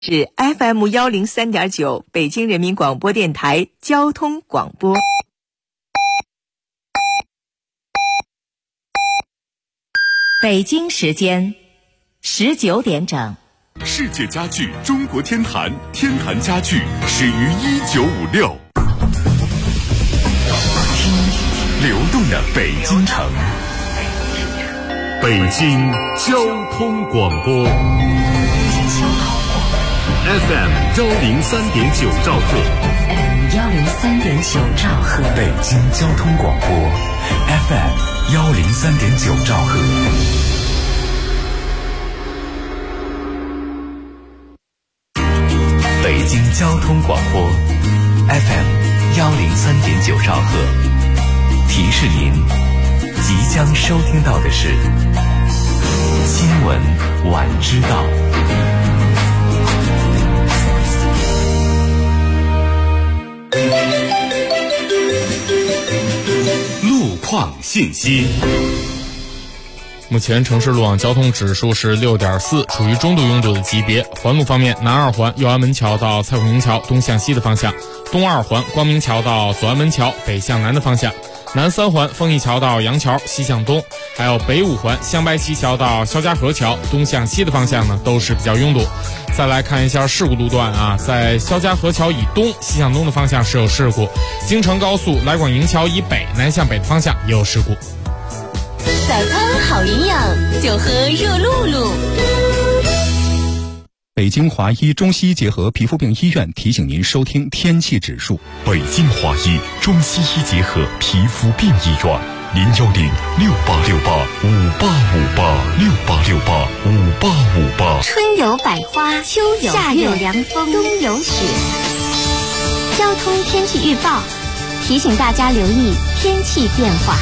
是 FM103.9 北京人民广播电台交通广播。北京时间19点整。 世界家具中国天坛，天坛家具始于1956。听流动的北京城，北京交通广播 FM103.9 兆赫 ，FM103.9 兆赫， 北京交通广播 FM103.9 兆赫。北京交通广播 FM103.9 兆赫，提示您即将收听到的是新闻晚知道。路况信息。 目前城市路网交通指数是 6.4， 处于中度拥堵的级别。环路方面，南二环右安门桥到蔡孔营桥东向西的方向，东二环光明桥到左安门桥北向南的方向，南三环丰益桥到杨桥西向东，还有北五环香白旗桥到肖家河桥东向西的方向呢，都是比较拥堵。再来看一下事故路段啊，在肖家河桥以东西向东的方向是有事故，京承高速来广营桥以北南向北的方向也有事故。 早餐好营养，就喝热露露。 北京华医中西医结合皮肤病医院提醒您收听天气指数。 北京华医中西医结合皮肤病医院，0106868586868686858。 春有百花，秋有夏有凉风，冬有雪。交通天气预报提醒大家留意天气变化。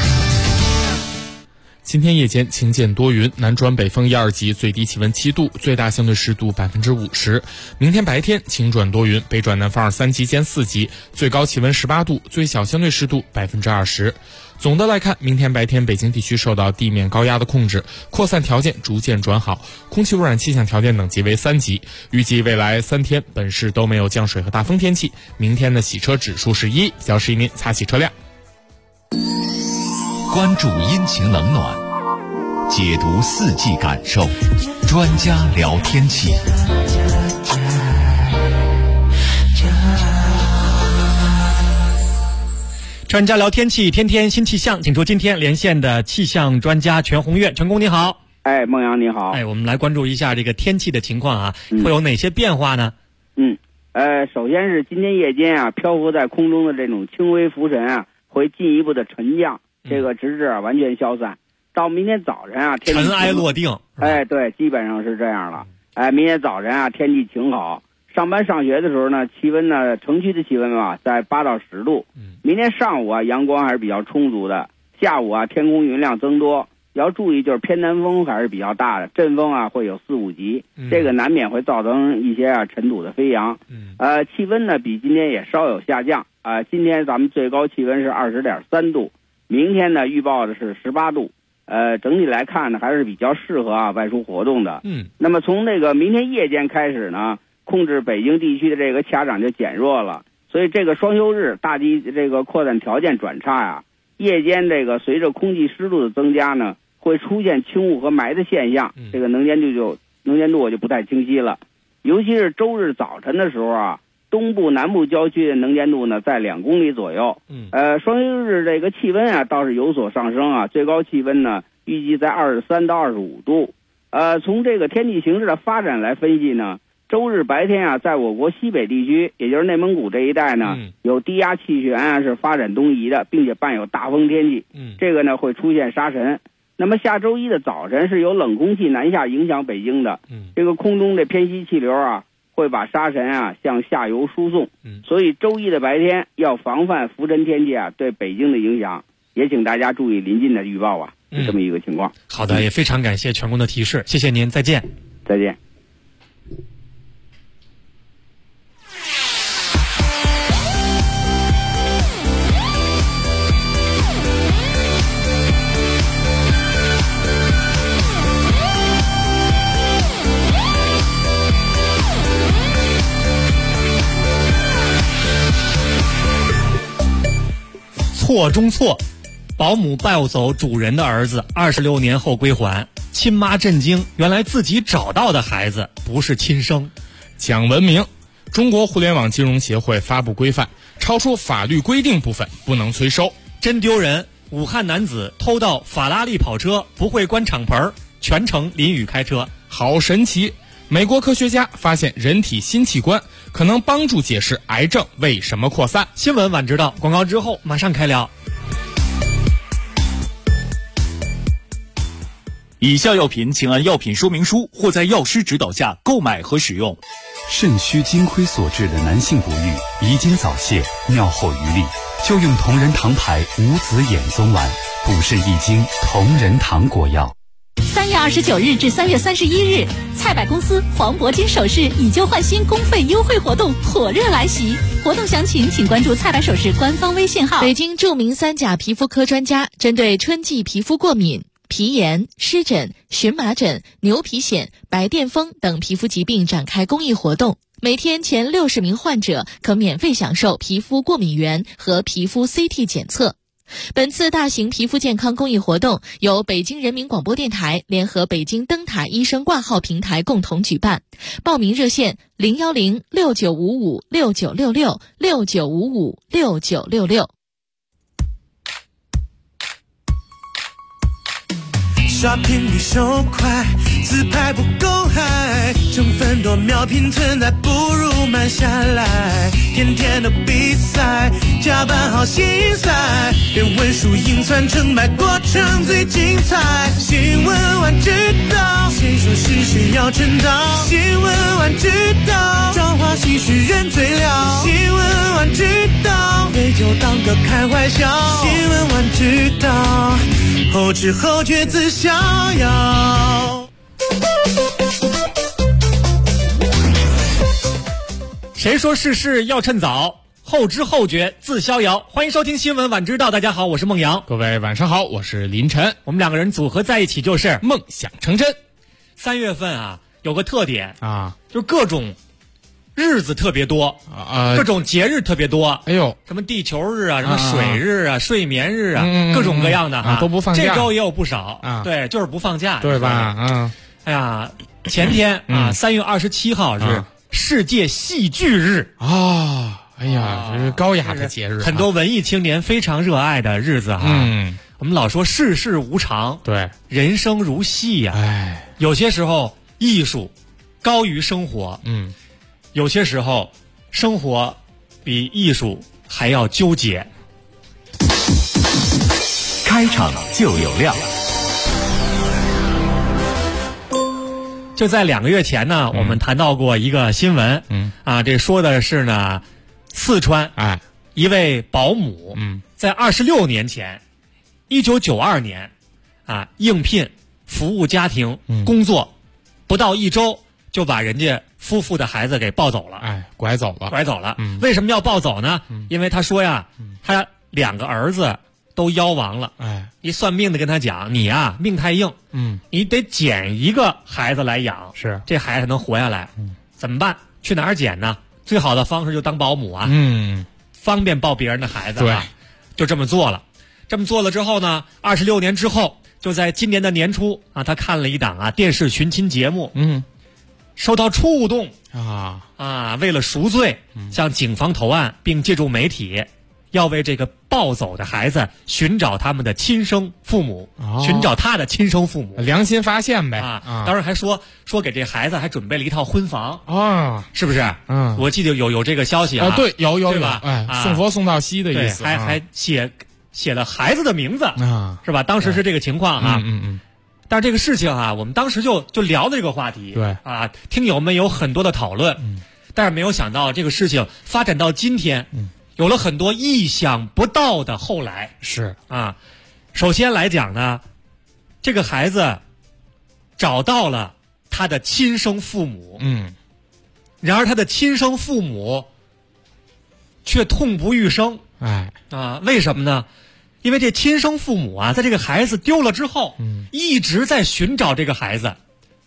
今天夜间晴间多云，南转北风1、2级，最低气温7度，最大相对湿度50%。明天白天晴转多云，北转南风2、3级兼4级，最高气温18度，最小相对湿度20%。总的来看，明天白天北京地区受到地面高压的控制，扩散条件逐渐转好，空气污染气象条件等级为3级。预计未来3天本市都没有降水和大风天气。明天的洗车指数是1，比较适宜您擦洗车辆。 关注阴晴冷暖，解读四季感受，专家聊天气。 专家聊天气，天天新气象，请出今天连线的气象专家全红月。全工你好。 孟阳你好。 我们来关注一下这个天气的情况啊，会有哪些变化呢？ 首先是今天夜间啊，漂浮在空中的这种轻微浮尘啊，会进一步的沉降，这个直至完全消散。到明天早晨啊，天气尘埃落定。 对，基本上是这样了。明天早晨啊，天气晴好。上班上学的时候呢，气温呢，城区的气温啊，在8到10度。明天上午啊，阳光还是比较充足的。下午啊，天空云量增多，要注意就是偏南风还是比较大的，阵风啊会有4、5级，这个难免会造成一些尘土的飞扬。气温呢比今天也稍有下降。今天咱们最高气温是20.3度，明天呢预报的是18度。整体来看呢，还是比较适合外出活动的。那么从这个明天夜间开始呢，控制北京地区的这个气压掌就减弱了，所以这个双休日大地这个扩散条件转差呀，夜间这个随着空气湿度的增加呢，会出现轻雾和霾的现象，这个能见度就不太清晰了。尤其是周日早晨的时候啊，东部南部郊区的能见度呢在2公里左右。双休日这个气温啊倒是有所上升啊，最高气温呢预计在23到25度。从这个天气形势的发展来分析呢，周日白天啊，在我国西北地区，也就是内蒙古这一带呢，有低压气旋啊是发展东移的，并且伴有大风天气。这个呢会出现沙尘。那么下周一的早晨是有冷空气南下影响北京的，这个空中的偏西气流啊会把沙尘啊向下游输送。所以周一的白天要防范浮尘天气啊对北京的影响，也请大家注意临近的预报啊，是这么一个情况。 好的，也非常感谢全工的提示，谢谢您，再见。 再见。 错中错，保姆抱走主人的儿子，26年后归还，亲妈震惊，原来自己找到的孩子不是亲生。 讲文明，中国互联网金融协会发布规范，超出法律规定部分不能催收。 真丢人！武汉男子偷盗法拉利跑车，不会关敞篷，全程淋雨开车。 好神奇！美国科学家发现人体新器官可能帮助解释癌症为什么扩散。 新闻晚知道，广告之后马上开聊。 以下药品请按药品说明书或在药师指导下购买和使用。 肾虚精亏所致的男性不育、遗精早泄、尿后余力，就用同仁堂牌无籽眼松丸，补肾益精同仁堂果药。 3月29日至3月31日，蔡百公司黄铂金首饰以旧换新公费优惠活动火热来袭，活动详情请关注蔡百首饰官方微信号。 北京著名3甲皮肤科专家针对春季皮肤过敏、皮炎、湿疹、荨麻疹、牛皮癣、白癜风等皮肤疾病展开公益活动，每天前60名患者可免费享受皮肤过敏原和皮肤 CT 检测。本次大型皮肤健康公益活动由北京人民广播电台联合北京灯塔医生挂号平台共同举办，报名热线010-6955-6966 Shopping 比手快，自拍不够嗨，成分多秒拼存在，不如慢下来。天天的比赛，加班好心塞，别问输赢算成败，过程最精彩。新闻晚知道，谁说是谁要称道？新闻晚知道，朝花夕拾人最了。新闻晚知道，杯酒当歌开怀笑。新闻晚知道，后知后觉自逍遥。 谁说事事要趁早？后知后觉自逍遥。欢迎收听新闻晚知道，大家好，我是孟阳。 各位晚上好，我是林晨。 我们两个人组合在一起就是梦想成真。 3月份啊，有个特点啊， 就是各种日子特别多各种节日特别多。 哎呦， 什么地球日啊，什么水日啊，睡眠日啊，各种各样的都不放假。 这周也有不少对，就是不放假， 对吧？ 哎呀，前天3月27号是世界戏剧日啊！哎呀，这是高雅的节日， 很多文艺青年非常热爱的日子我们老说世事无常， 对， 人生如戏呀。有些时候艺术高于生活，有些时候生活比艺术还要纠结。 开场就有料。 就在2个月前呢，我们谈到过一个新闻，这说的是呢，四川一位保姆，在26年前，1992年应聘服务家庭工作，不到1周就把人家夫妇的孩子给抱走了， 拐走了。 为什么要抱走呢？因为他说呀，他2个儿子都夭亡了，一算命的跟他讲，你啊命太硬，你得捡一个孩子来养， 是这孩子能活下来，怎么办？去哪儿捡呢？最好的方式就当保姆啊，方便抱别人的孩子啊，就这么做了。这么做了之后呢，26年之后，就在今年的年初他看了一档电视寻亲节目，受到触动为了赎罪，向警方投案，并借助媒体，要为这个抱走的孩子寻找他们的亲生父母，寻找他的亲生父母， 良心发现呗当然还说给这孩子还准备了一套婚房是不是？我记得有这个消息对，有对吧？ 送佛送到西的意思， 还写了孩子的名字是吧？当时是这个情况但是这个事情我们当时就聊了这个话题， 对听友们有很多的讨论，但是没有想到这个事情发展到今天，有了很多意想不到的后来。 是首先来讲呢，这个孩子找到了他的亲生父母，然而他的亲生父母却痛不欲生，为什么呢？因为这亲生父母在这个孩子丢了之后，一直在寻找这个孩子，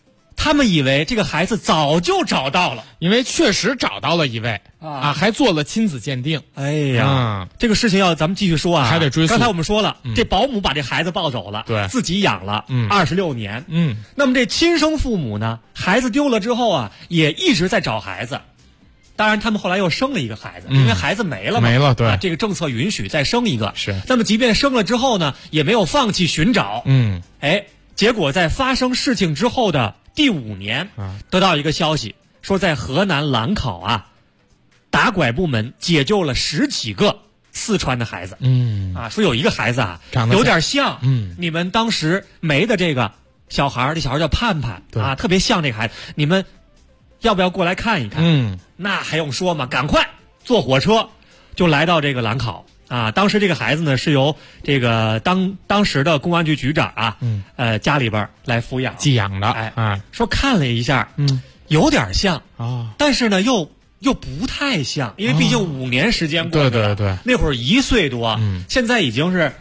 他们以为这个孩子早就找到了， 因为确实找到了一位还做了亲子鉴定。 哎呀，这个事情咱们继续说啊， 还得追溯。 刚才我们说了，这保姆把这孩子抱走了， 对， 自己养了26年。 那么这亲生父母呢，孩子丢了之后啊，也一直在找孩子。当然，他们后来又生了一个孩子，因为孩子没了嘛， 没了，对， 这个政策允许再生一个。 是。 那么即便生了之后呢，也没有放弃寻找。结果在发生事情之后的第5年，得到一个消息，说在河南兰考啊，打拐部门解救了10几个四川的孩子。说有一个孩子啊，有点像你们当时没的这个小孩，这小孩叫盼盼啊，特别像这个孩子，你们要不要过来看一看？那还用说吗？赶快坐火车就来到这个兰考啊。当时这个孩子呢是由这个当时的公安局局长啊，家里边来抚养寄养的。 说看了一下，有点像但是呢又不太像，因为毕竟5年时间过去了。 对， 那会儿1岁多，现在已经是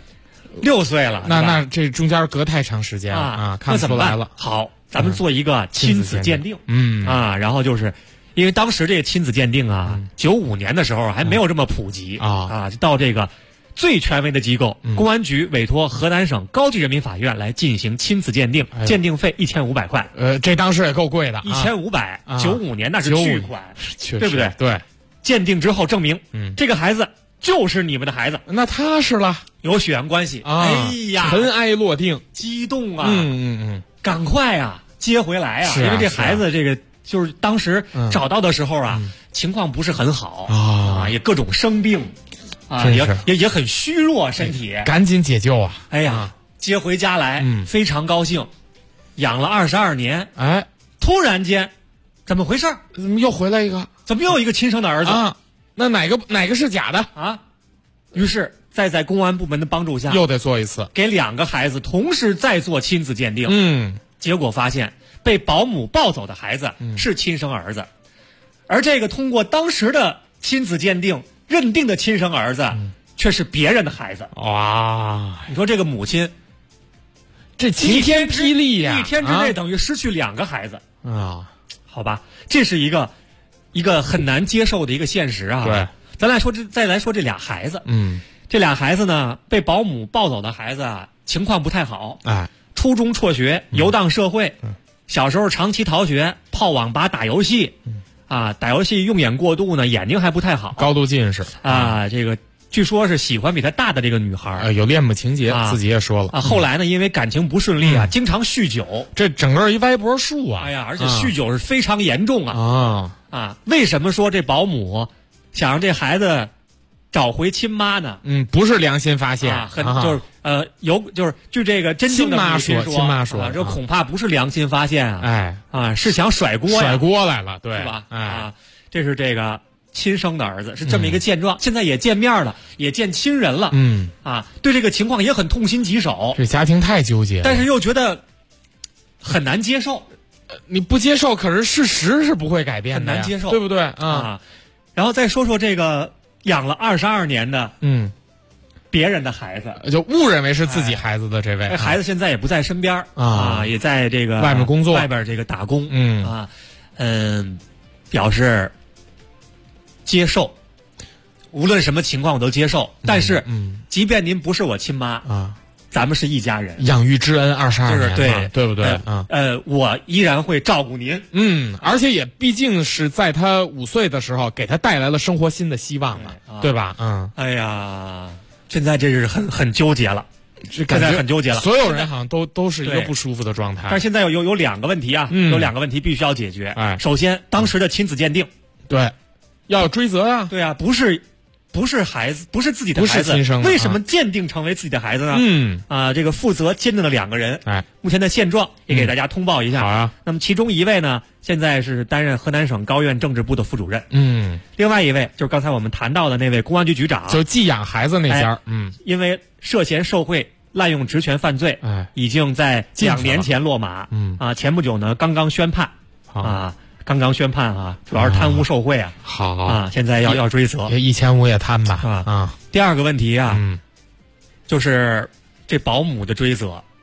6岁了。 那这中间隔太长时间了看不出来了。 好，咱们做一个亲子鉴定。然后就是因为当时这个亲子鉴定啊，95年的时候还没有这么普及就到这个最权威的机构，公安局委托河南省高级人民法院来进行亲子鉴定，鉴定费1500块。 这当时也够贵的 ，1500，95年那是巨款，对不对？ 对。 鉴定之后证明，这个孩子就是你们的孩子， 那踏实了， 有血缘关系。哎呀， 尘埃落定， 激动啊！赶快啊，接回来啊！因为这孩子这个就是当时找到的时候啊，情况不是很好也各种生病也很虚弱身体， 赶紧解救啊！ 哎呀，接回家来，非常高兴，养了22年，突然间怎么回事？ 怎么又回来一个？ 怎么又一个亲生的儿子啊？那哪个是假的啊？于是在公安部门的帮助下， 又得做一次， 给2个孩子同时再做亲子鉴定。结果发现被保姆抱走的孩子是亲生儿子，而这个通过当时的亲子鉴定认定的亲生儿子却是别人的孩子。 哇！ 你说这个母亲这晴天霹雳呀 ！1天之内等于失去2个孩子啊！ 好吧，这是一个很难接受的一个现实啊。 对， 再来说这俩孩子。这俩孩子呢，被保姆抱走的孩子啊，情况不太好。初中辍学，游荡社会。小时候长期逃学，泡网吧打游戏。打游戏用眼过度呢，眼睛还不太好， 高度近视这个据说是喜欢比他大的这个女孩， 有恋母情节，自己也说了后来呢，因为感情不顺利经常酗酒， 这整个一歪脖树啊！ 哎呀，而且酗酒是非常严重为什么说这保姆想让这孩子找回亲妈呢？ 不是良心发现， 就是据这个真正的母亲亲妈说， 这恐怕不是良心发现是想甩锅来了，对， 是吧？这是这个亲生的儿子，是这么一个现状。现在也见面了，也见亲人了，对这个情况也很痛心疾首。 这家庭太纠结了， 但是又觉得很难接受。 你不接受，可是事实是不会改变的， 很难接受， 对不对然后再说说这个养了22年的别人的孩子， 就误认为是自己孩子的这位孩子，现在也不在身边也在这个外面工作， 外边这个打工表示接受，无论什么情况我都接受。但是即便您不是我亲妈咱们是一家人， 养育之恩22 年， 对不对？ 我依然会照顾您。 而且也毕竟是在他5岁的时候给他带来了生活新的希望嘛，对吧？ 哎呀，现在这是很纠结了，现在很纠结了。 所有人好像都是一个不舒服的状态。 但是现在有2个问题有2个问题必须要解决。首先，当时的亲子鉴定， 对，要追责呀。 对啊，不是孩子，不是自己的孩子，为什么鉴定成为自己的孩子呢？这个负责鉴定的2个人，目前的现状也给大家通报一下。 好啊。 那么其中一位呢，现在是担任河南省高院政治部的副主任。另外一位就是刚才我们谈到的那位公安局局长， 就寄养孩子那家。 因为涉嫌受贿、滥用职权犯罪，已经在2年前落马。前不久呢，刚刚宣判。刚刚宣判主要是贪污受贿好现在要追责 ，1500也贪吧第2个问题就是这保姆的追责，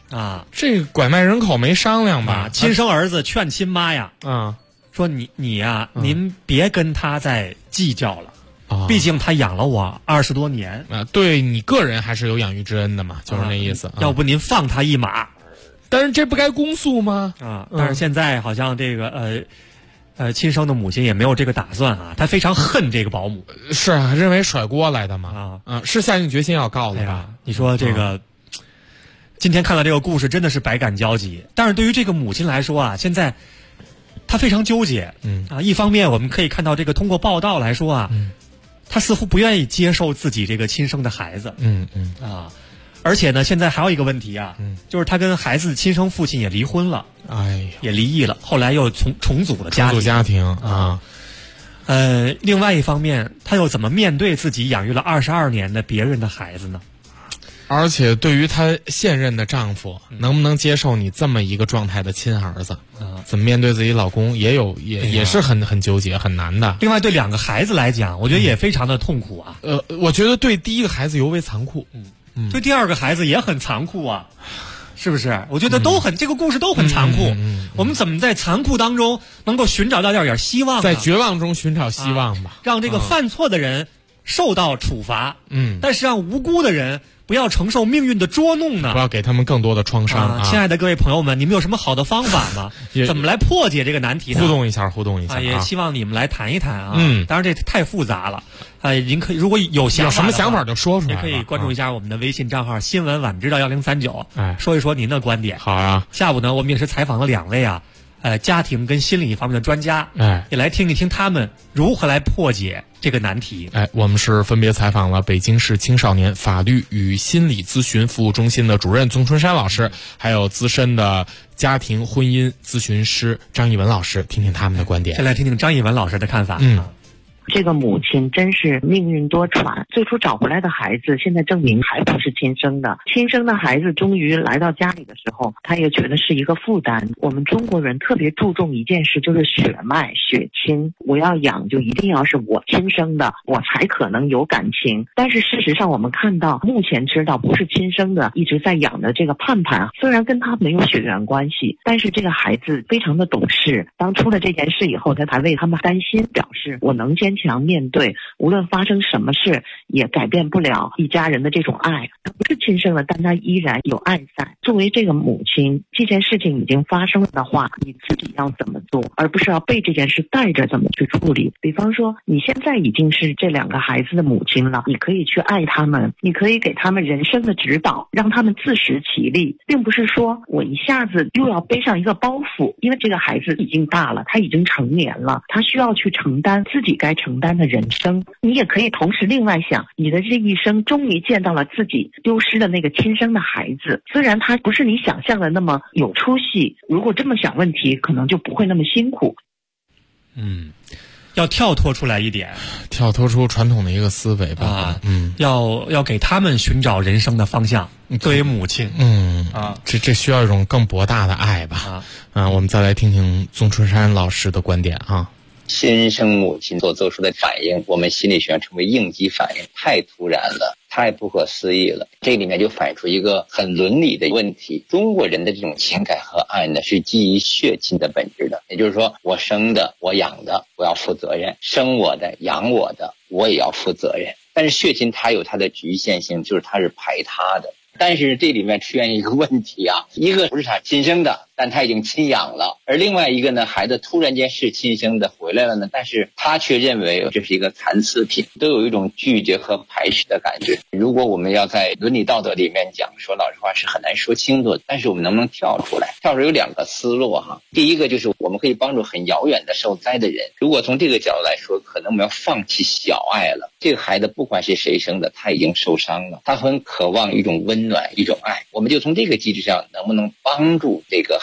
啊， 这拐卖人口没商量吧？ 亲生儿子劝亲妈呀，说你呀，您别跟他再计较了。毕竟他养了我20多年对你个人还是有养育之恩的嘛，就是那意思。 要不您放他一马， 但是这不该公诉吗？ 但是现在好像这个亲生的母亲也没有这个打算啊，她非常恨这个保姆， 是啊，认为甩锅来的嘛是下定决心要告了吧？ 你说这个，今天看到这个故事真的是百感交集。但是对于这个母亲来说啊，现在她非常纠结。一方面我们可以看到这个通过报道来说啊。他似乎不愿意接受自己这个亲生的孩子，而且呢，现在还有一个问题啊，就是他跟孩子的亲生父亲也离婚了，也离异了，后来又重组了家庭啊。 另外一方面，他又怎么面对自己养育了22年的别人的孩子呢？ 而且对于她现任的丈夫，能不能接受你这么一个状态的亲儿子？怎么面对自己老公，也是很纠结很难的。 另外，对2个孩子来讲，我觉得也非常的痛苦啊。 我觉得对第一个孩子尤为残酷， 对第2个孩子也很残酷啊，是不是？我觉得这个故事都很残酷。我们怎么在残酷当中能够寻找到点希望呢？ 在绝望中寻找希望吧， 让这个犯错的人受到处罚。但是让无辜的人不要承受命运的捉弄呢？ 不要给他们更多的创伤。 亲爱的各位朋友们，你们有什么好的方法吗？怎么来破解这个难题呢？ 互动一下也希望你们来谈一谈啊。当然这太复杂了。您可以如果有什么想法就说出来， 也可以关注一下我们的微信账号新闻晚知道1039，说一说您的观点。 好啊。 下午呢，我们也是采访了2位啊，家庭跟心理方面的专家，也来听一听他们如何来破解这个难题。 我们是分别采访了北京市青少年法律与心理咨询服务中心的主任宗春山老师，还有资深的家庭婚姻咨询师张艺文老师，听听他们的观点。 先来听听张艺文老师的看法。 这个母亲真是命运多舛，最初找回来的孩子现在证明还不是亲生的。亲生的孩子终于来到家里的时候，他也觉得是一个负担。我们中国人特别注重一件事，就是血脉血亲，我要养就一定要是我亲生的，我才可能有感情。但是事实上我们看到目前知道不是亲生的一直在养的这个盼盼，虽然跟他没有血缘关系，但是这个孩子非常的懂事。当出了这件事以后，他还为他们担心，表示我能坚强面对，无论发生什么事也改变不了一家人的这种爱。他不是亲生的，但他依然有爱在。作为这个母亲，这件事情已经发生了的话，你自己要怎么做，而不是要被这件事带着怎么去处理。比方说你现在已经是这2个孩子的母亲了，你可以去爱他们，你可以给他们人生的指导，让他们自食其力，并不是说我一下子又要背上一个包袱。因为这个孩子已经大了，他已经成年了，他需要去承担自己该承担的人生。你也可以同时另外想，你的这一生终于见到了自己丢失的那个亲生的孩子，虽然他不是你想象的那么有出息，如果这么想问题，可能就不会那么辛苦。 要跳脱出来一点， 跳脱出传统的一个思维吧。 要给他们寻找人生的方向。作为母亲， 这需要一种更博大的爱吧。我们再来听听宗春山老师的观点啊。 亲生母亲所做出的反应，我们心理学上称为应激反应，太突然了，太不可思议了。这里面就反映出一个很伦理的问题。中国人的这种情感和爱呢，是基于血亲的本质的，也就是说，我生的，我养的，我要负责任；生我的，养我的，我也要负责任。但是血亲它有它的局限性，就是它是排他的。但是这里面出现一个问题啊，一个不是他亲生的，但他已经亲养了，而另外一个呢，孩子突然间是亲生的回来了呢，但是他却认为这是一个残次品，都有一种拒绝和排斥的感觉。如果我们要在伦理道德里面讲，说老实话是很难说清楚的，但是我们能不能跳出来？跳出有2个思路哈。第一个就是我们可以帮助很遥远的受灾的人，如果从这个角度来说，可能我们要放弃小爱了。这个孩子不管是谁生的，他已经受伤了，他很渴望一种温暖，一种爱。我们就从这个机制上，能不能帮助这个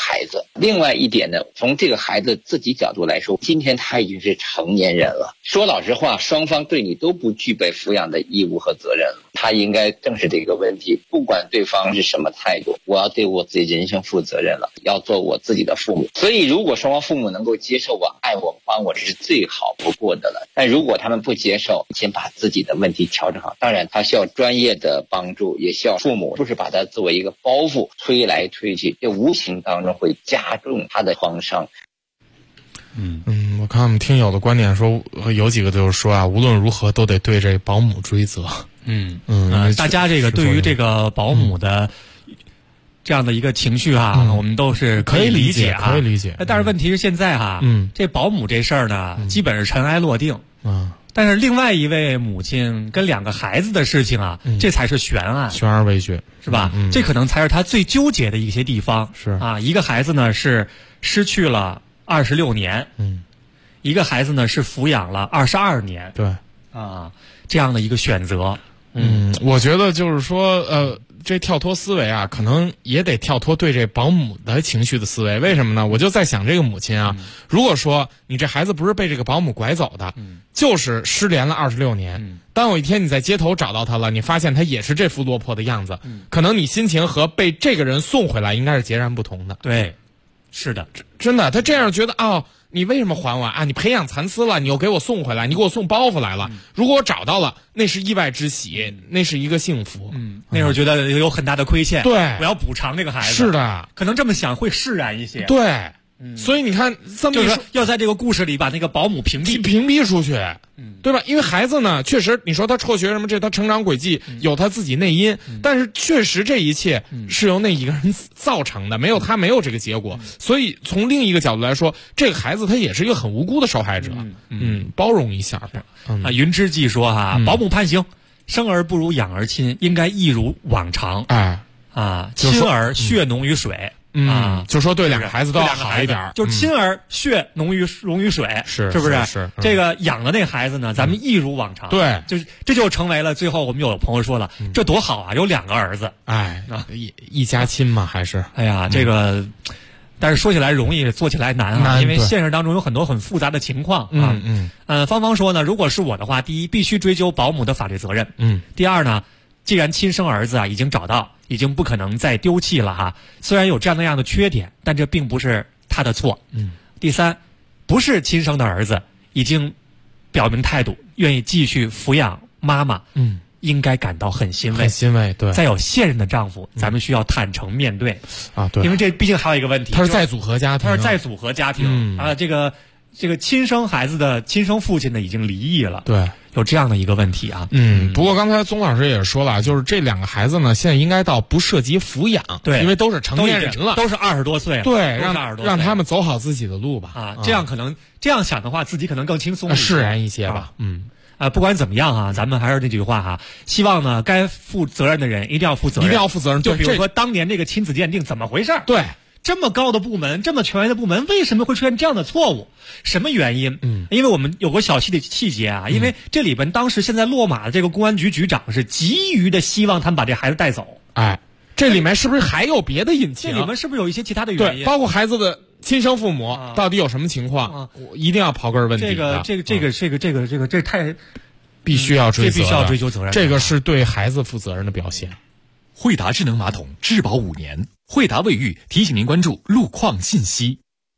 孩子。另外一点呢，从这个孩子自己角度来说，今天他已经是成年人了。说老实话，双方对你都不具备抚养的义务和责任了。他应该正视这个问题，不管对方是什么态度，我要对我自己人生负责任了，要做我自己的父母。所以如果双方父母能够接受我、爱我、帮我，这是最好不过的了。但如果他们不接受，先把自己的问题调整好。当然他需要专业的帮助，也需要父母不是把他作为一个包袱推来推去，这无形当中会加重他的创伤。 我看我们听友的观点说，有几个就是说啊，无论如何都得对这保姆追责。 大家这个对于这个保姆的这样的一个情绪我们都是可以理解可以理解。 但是问题是现在这保姆这事儿呢，基本是尘埃落定。但是另外一位母亲跟2个孩子的事情这才是悬案， 悬而未决， 是吧？这可能才是他最纠结的一些地方。 是一个孩子呢是失去了26年，一个孩子呢是抚养了22年， 对这样的一个选择。 我觉得就是说这跳脱思维可能也得跳脱对这保姆的情绪的思维。为什么呢？我就在想这个母亲如果说你这孩子不是被这个保姆拐走的，就是失联了26年，当有一天你在街头找到他了，你发现他也是这副落魄的样子，可能你心情和被这个人送回来应该是截然不同的。 对，是的， 真的，他这样觉得你为什么还我你培养残丝了，你又给我送回来，你给我送包袱来了。如果我找到了，那是意外之喜，那是一个幸福。 那时候觉得有很大的亏欠， 对， 我要补偿这个孩子。 是的， 可能这么想会释然一些。 对，所以你看，这么就是要在这个故事里把那个保姆屏蔽出去，对吧？因为孩子呢，确实你说他辍学什么，这他成长轨迹有他自己内因，但是确实这一切是由那一个人造成的，没有他没有这个结果。所以从另一个角度来说，这个孩子他也是一个很无辜的受害者。包容一下吧。 云之计说保姆判刑，生儿不如养儿亲，应该一如往常。亲儿血浓于水。 就说对2个孩子都要好一点， 就亲儿血浓于水，是不是？ 是这个养的那孩子呢，咱们一如往常。 对， 这就成为了最后我们有朋友说了，这多好有2个儿子， 一家亲嘛，还是这个。但是说起来容易，做起来难因为现实当中有很多很复杂的情况芳芳说呢，如果是我的话，第一，必须追究保姆的法律责任。第二呢，既然亲生儿子已经找到，已经不可能再丢弃了虽然有这样那样的缺点，但这并不是他的错。第三，不是亲生的儿子已经表明态度，愿意继续抚养妈妈。应该感到很欣慰，对。 再有现任的丈夫，咱们需要坦诚面对对， 因为这毕竟还有一个问题， 他是再组合家庭，这个亲生孩子的亲生父亲呢已经离异了， 对， 有这样的一个问题不过刚才宗老师也说了，就是这2个孩子呢，现在应该到不涉及抚养， 对， 因为都是成年人了， 都是20多岁了， 对，让他们走好自己的路吧这样可能这样想的话，自己可能更轻松释然一些吧。 不管怎么样咱们还是那句话希望呢，该负责任的人一定要负责任，就比如说当年这个亲子鉴定怎么回事？ 对， 这么高的部门，这么权威的部门，为什么会出现这样的错误？什么原因？因为我们有个小细节因为这里边当时现在落马的这个公安局局长是急于的希望他们把这孩子带走。 这里面是不是还有别的隐情？ 这里面是不是有一些其他的原因？ 对，包括孩子的亲生父母到底有什么情况？我一定要刨根问底的。 这太必须要追究责任， 这个是对孩子负责任的表现。 惠达智能马桶质保5年，惠达卫浴提醒您关注路况信息。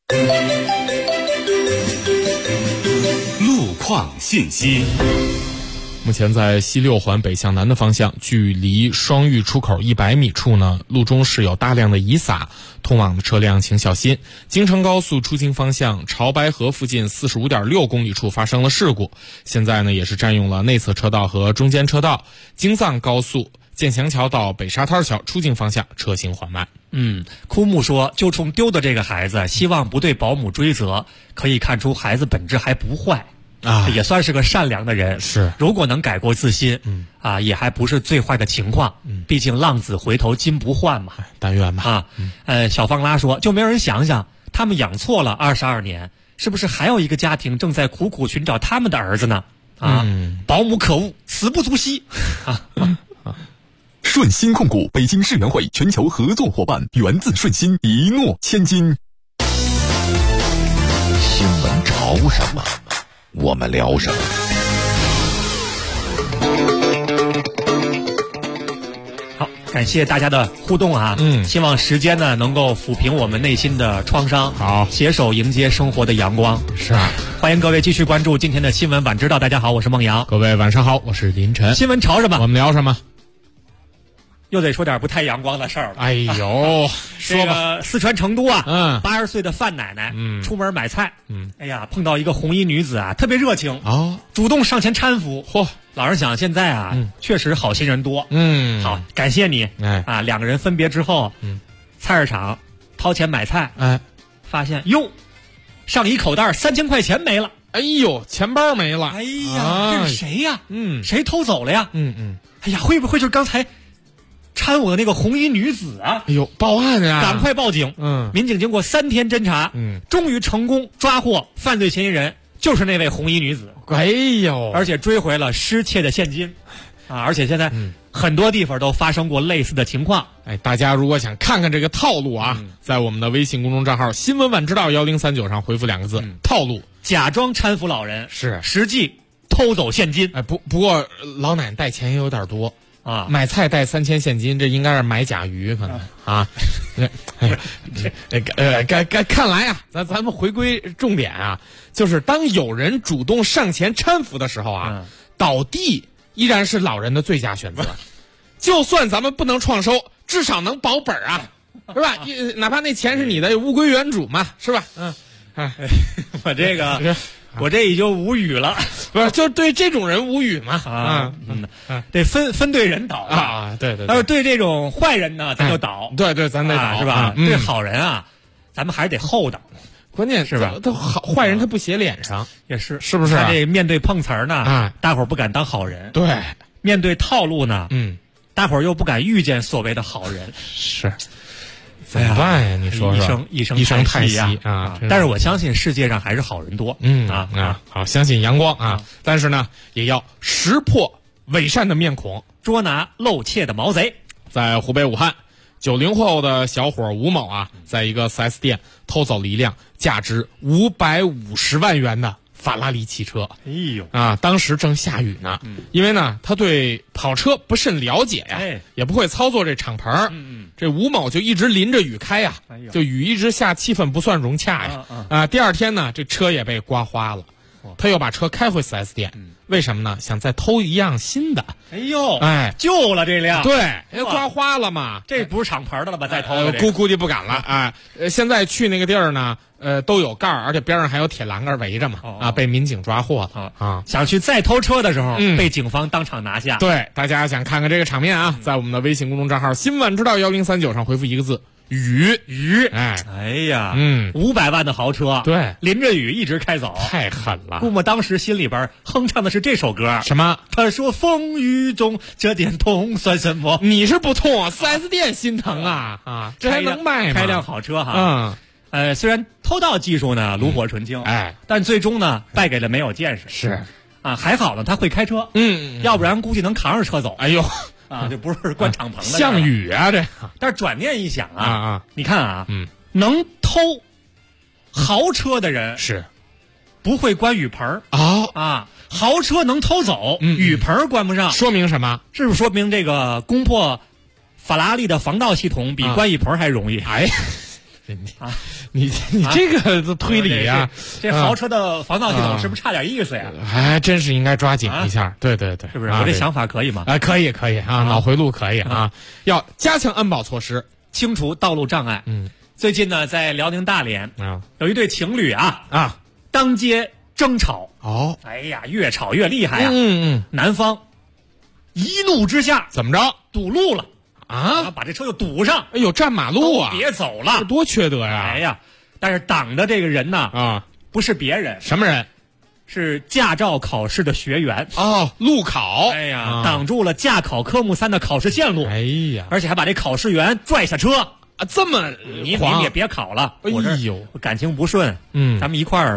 路况信息。 目前在西6环北向南的方向，距离双峪出口100米处呢，路中是有大量的遗撒，通往的车辆请小心。京承高速出京方向潮白河附近45.6公里处发生了事故，现在呢也是占用了内侧车道和中间车道。京藏高速建祥桥到北沙滩桥出境方向车行缓慢。 枯木说，就冲丢的这个孩子，希望不对保姆追责，可以看出孩子本质还不坏。也算是个善良的人， 是。 如果能改过自新，也还不是最坏的情况。毕竟浪子回头金不换嘛， 但愿吧。 小方拉说，就没有人想想，他们养错了22年，是不是还有一个家庭正在苦苦寻找他们的儿子呢？保姆可恶，死不足惜。 顺鑫控股，北京世园会全球合作伙伴，源自顺鑫，一诺千金。 新闻潮什么，我们聊什么。 好，感谢大家的互动啊！希望时间呢能够抚平我们内心的创伤， 好， 携手迎接生活的阳光。 是啊， 欢迎各位继续关注今天的新闻晚知道。大家好，我是孟阳。 各位晚上好，我是林晨。 新闻潮什么？ 我们聊什么？ 又得说点不太阳光的事儿了。 哎呦， 说吧，四川成都啊，80岁的范奶奶，出门买菜，哎呀，碰到一个红衣女子啊，特别热情主动上前搀扶。嚯，老实讲，现在啊，确实好心人多。好，感谢你。啊，两个人分别之后，菜市场掏钱买菜，发现哟，上一口袋3000块钱没了。 哎呦，钱包没了。 哎呀，这是谁呀？谁偷走了呀？哎呀，会不会就是刚才搀我的那个红衣女子啊？ 哎呦，报案啊！ 赶快报警！民警经过3天侦查，终于成功抓获犯罪嫌疑人，就是那位红衣女子。 哎呦， 而且追回了失窃的现金，啊！而且现在很多地方都发生过类似的情况。 哎，大家如果想看看这个套路啊，在我们的微信公众账号“新闻晚知道1039”上回复2个字“套路”， 假装搀扶老人， 是实际偷走现金。 哎，不过老奶奶带钱也有点多。买菜带3000现金，这应该是买甲鱼可能啊。看来啊，咱们回归重点啊，就是当有人主动上前搀扶的时候啊，倒地依然是老人的最佳选择。就算咱们不能创收，至少能保本啊，是吧？哪怕那钱是你的，物归原主嘛，是吧？ 我这已经无语了， 不是，就对这种人无语嘛得分对人倒啊，对， 对这种坏人呢，咱就倒， 对，咱得倒是吧？对好人啊，咱们还是得厚道， 关键是吧？ 他坏人他不写脸上， 也是不是？ 他这面对碰瓷儿呢，大伙儿不敢当好人； 对， 面对套路呢，大伙儿又不敢遇见所谓的好人， 是。怎么办呀？你说一声叹息啊！但是我相信世界上还是好人多。 好，相信阳光啊！但是呢，也要识破伪善的面孔， 捉拿漏窃的毛贼。 在湖北武汉，90后的小伙吴某啊，在一个 4S 店偷走了一辆价值550万元的法拉利汽车。 哎呦啊！当时正下雨呢，因为呢，他对跑车不甚了解呀，也不会操作这敞篷。这吴某就一直淋着雨开呀，就雨一直下，气氛不算融洽呀。第二天呢，这车也被刮花了，他又把车开回 4S 店，为什么呢？想再偷一样新的。 哎呦，旧了这辆， 对，刮花了嘛， 这不是敞篷的了吧？再偷了， 估计不敢了。现在去那个地儿呢，都有盖儿，而且边上还有铁栏杆围着嘛，被民警抓获了啊。 想去再偷车的时候，被警方当场拿下。 对，大家想看看这个场面啊，在我们的微信公众账号“新晚知道1039”上回复1个字。雨，哎呀，500万的豪车， 对， 淋着雨一直开走， 太狠了。 顾莫当时心里边哼唱的是这首歌， 什么？ 他说风雨中这点痛算什么？ 你是不痛啊，4S 店心疼啊，这还能卖吗？ 开辆好车哈，虽然偷盗技术呢炉火纯青，但最终呢败给了没有见识。 是啊，还好呢，他会开车，要不然估计能扛着车走。 哎呦。 这不是关敞篷的， 项羽啊，这。 但是转念一想啊，你看啊，能偷豪车的人是不会关雨棚豪车能偷走，雨棚关不上， 说明什么？ 是不是说明这个攻破法拉利的防盗系统比关雨棚还容易？ 哎。你这个推理啊， 这豪车的防盗系统是不是差点意思呀？ 还真是应该抓紧一下。对， 是不是？我这想法可以吗？ 可以啊，脑回路可以啊。要加强安保措施， 清除道路障碍。最近呢，在辽宁大连有一对情侣啊，当街争吵。哎呀，越吵越厉害呀。男方一怒之下怎么着？ 堵路了。把这车就堵上， 哎呦，占马路啊！ 别走了， 多缺德呀！ 哎呀，但是挡的这个人呢，不是别人， 什么人？ 是驾照考试的学员路考。 哎呀，挡住了驾考科目3的考试线路。 哎呀， 而且还把这考试员拽下车这么你也别考了， 哎呦， 感情不顺，咱们一块儿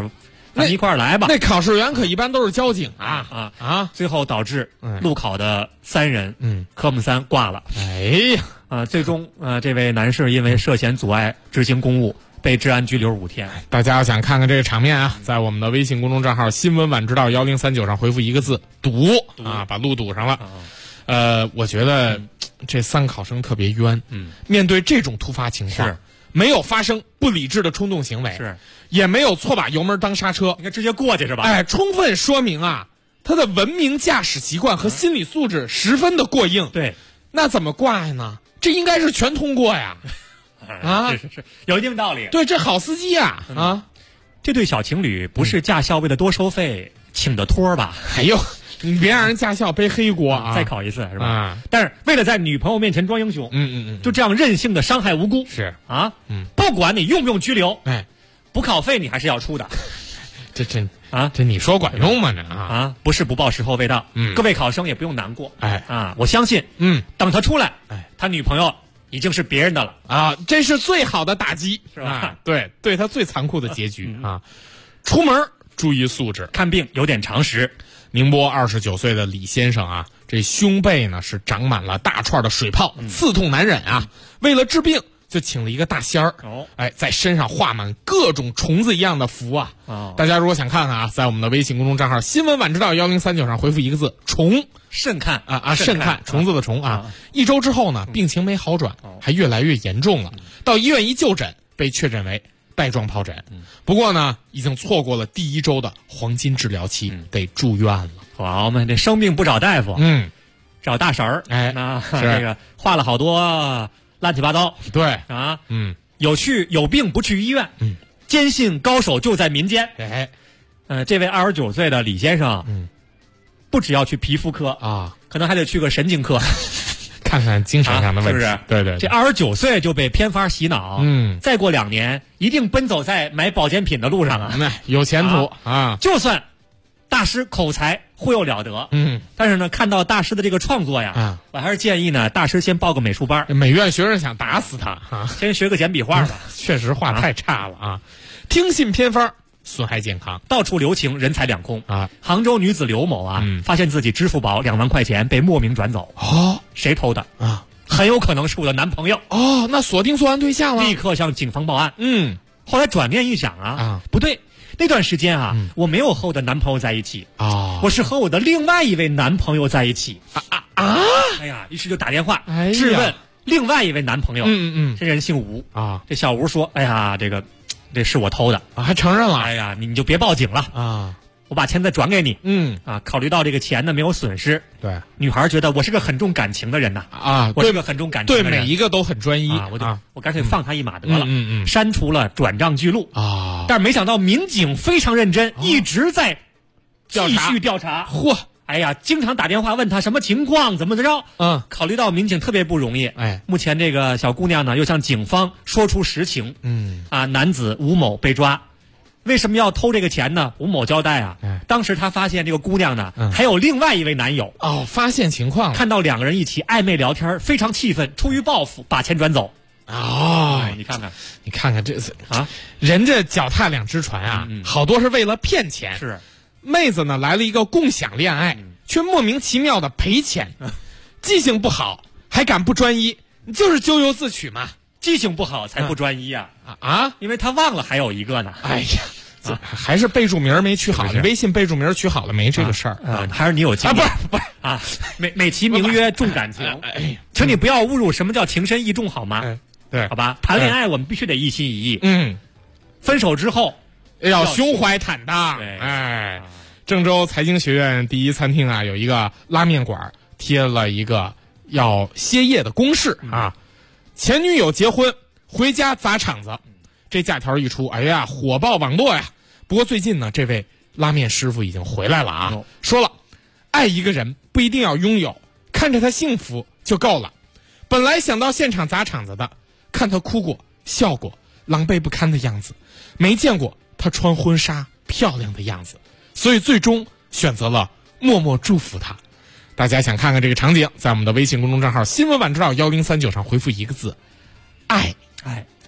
咱们一块儿来吧。 那考试员可一般都是交警啊， 最后导致路考的3人，科目3挂了。 哎呀， 最终这位男士因为涉嫌阻碍执行公务，被治安拘留5天。 大家要想看看这个场面啊，在我们的微信公众账号新闻晚知道1039上回复一个字堵啊，把路堵上了。我觉得这3考生特别冤。面对这种突发情况，没有发生不理智的冲动行为，也没有错把油门当刹车， 应该直接过去是吧？ 哎，充分说明啊，他的文明驾驶习惯和心理素质十分的过硬。 对， 那怎么挂呢？这应该是全通过呀。 是有一定道理。 对，这好司机呀！ 这对小情侣不是驾校为了多收费请的托吧？ 哎呦，你别让人驾校背黑锅啊！ 再考一次是吧？但是为了在女朋友面前装英雄，就这样任性的伤害无辜， 是啊，不管你用不用拘留，补考费你还是要出的。 这你说管用吗？这不是不报时候未到。各位考生也不用难过。我相信，等他出来，他女朋友已经是别人的了啊！这是最好的打击， 是吧？ 对他最残酷的结局啊！出门注意素质， 看病有点常识。 宁波29岁的李先生啊，这胸背呢是长满了大串的水泡，刺痛难忍啊！为了治病，就请了一个大仙儿，在身上画满各种虫子一样的符啊！大家如果想看看啊，在我们的微信公众账号新闻晚知道1039上回复一个字虫， 慎看慎看，虫子的虫啊！1周之后呢，病情没好转，还越来越严重了。到医院一就诊，被确诊为带状疱疹。不过呢，已经错过了第1周的黄金治疗期，得住院了。 我们这生病不找大夫，找大神儿。那这个画了好多乱七八糟。 对啊，有病不去医院，坚信高手就在民间。这位29岁的李先生，不只要去皮肤科啊，可能还得去个神经科。 看看精神上的问题， 是不是？ 对， 这29岁就被偏方洗脑，再过2年一定奔走在买保健品的路上啊， 有前途啊！ 就算大师口才忽悠了得，但是呢，看到大师的这个创作呀，我还是建议呢，大师先报个美术班。 美院学生想打死他啊， 先学个简笔画吧， 确实画太差了啊！听信偏方，损害健康， 到处留情，人财两空啊！杭州女子刘某啊，发现自己支付宝2万块钱被莫名转走，谁偷的啊？很有可能是我的男朋友那锁定作案对象了， 立刻向警方报案。后来转念一想不对，那段时间我没有和我的男朋友在一起我是和我的另外一位男朋友在一起哎呀，于是就打电话质问另外一位男朋友。这人姓吴这小吴说：“哎呀，这是我偷的还承认了。 哎呀，你就别报警了我把钱再转给你。考虑到这个钱呢没有损失， 对， 女孩觉得我是个很重感情的人呐我是个很重感情的人， 对每一个都很专一我干脆放他一马得了，删除了转账记录但是没想到民警非常认真，一直在继续调查。哎呀，经常打电话问他什么情况，怎么着。考虑到民警特别不容易，目前这个小姑娘呢又向警方说出实情。男子吴某被抓，为什么要偷这个钱呢？吴某交代当时他发现这个姑娘呢还有另外一位男友发现情况了， 看到2个人一起暧昧聊天，非常气愤，出于报复把钱转走。你看看这次人家脚踏2只船好多是为了骗钱。 是。 妹子呢来了一个共享恋爱，却莫名其妙的赔钱，记性不好还敢不专一，你就是咎由自取嘛。 记性不好才不专一因为他忘了还有一个呢。 哎呀，还是备注名没取好，你微信备注名取好了没这个事儿还是你有经验不是美其名曰重感情，请你不要误入什么叫情深意重好吗？ 对， 好吧，谈恋爱我们必须得一心一意。分手之后要胸怀坦荡。郑州财经学院第一餐厅有一个拉面馆贴了一个要歇业的公示前女友结婚回家砸场子，这假条一出，哎呀，火爆网络呀。不过最近呢，这位拉面师傅已经回来了说了，爱一个人不一定要拥有，看着他幸福就够了。本来想到现场砸场子的，看他哭过笑过狼狈不堪的样子，没见过他穿婚纱漂亮的样子，所以最终选择了默默祝福他。大家想看看这个场景，在我们的微信公众账号新闻晚知道1039上回复一个字爱。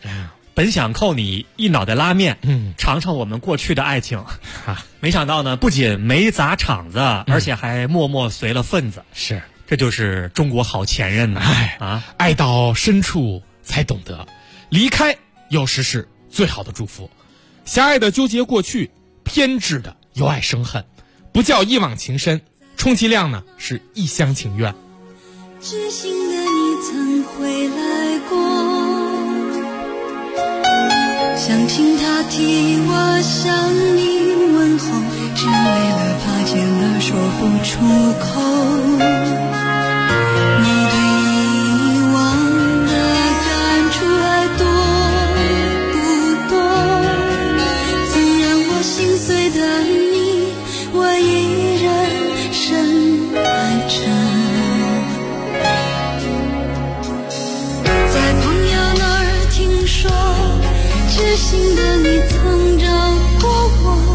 本想扣你一脑袋拉面，尝尝我们过去的爱情，没想到呢，不仅没砸场子，而且还默默随了份子。 是， 这就是中国好前任呢。 爱到深处才懂得，离开有时是最好的祝福。狭隘的纠结过去，偏执的由爱生恨，不叫一往情深，充其量呢是一厢情愿。 知心的你曾回来过，想听他替我向你问候，只为了怕见了说不出口。你对以往的感触还多不多？曾让我心碎的你，我依然深爱着。在朋友那儿听说，知心的你曾找过我，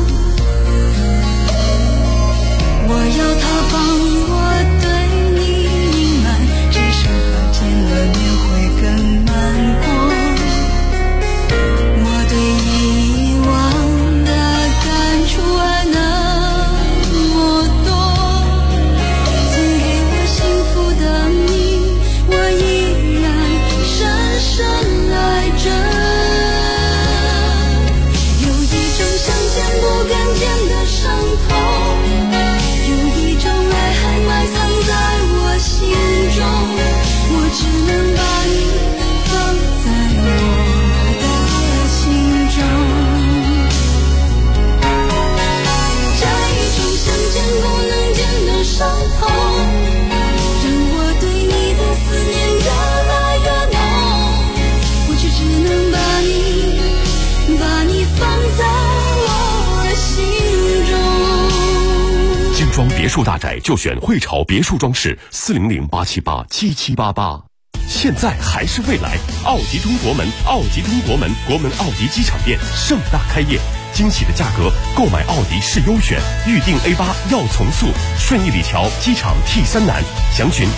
我要他帮我对你隐瞒，至少他见了面会更难过。我对以往的感触还那么多，曾给我幸福的你，我依然深深爱着。有一种想见不敢见的伤痛，有一种爱还埋藏在我心中，我只能把你放在我的心中。这一种想见不能见的伤痛，让我对你的思念越来越浓，我却只能把你放在我心中。 精装别墅大宅就选汇潮别墅装饰，400-878-7788。现在还是未来，奥迪中国门，奥迪中国门，国门奥迪机场店盛大开业，惊喜的价格，购买奥迪是优选，预定 A8要从速，顺义里桥机场 T3南，详询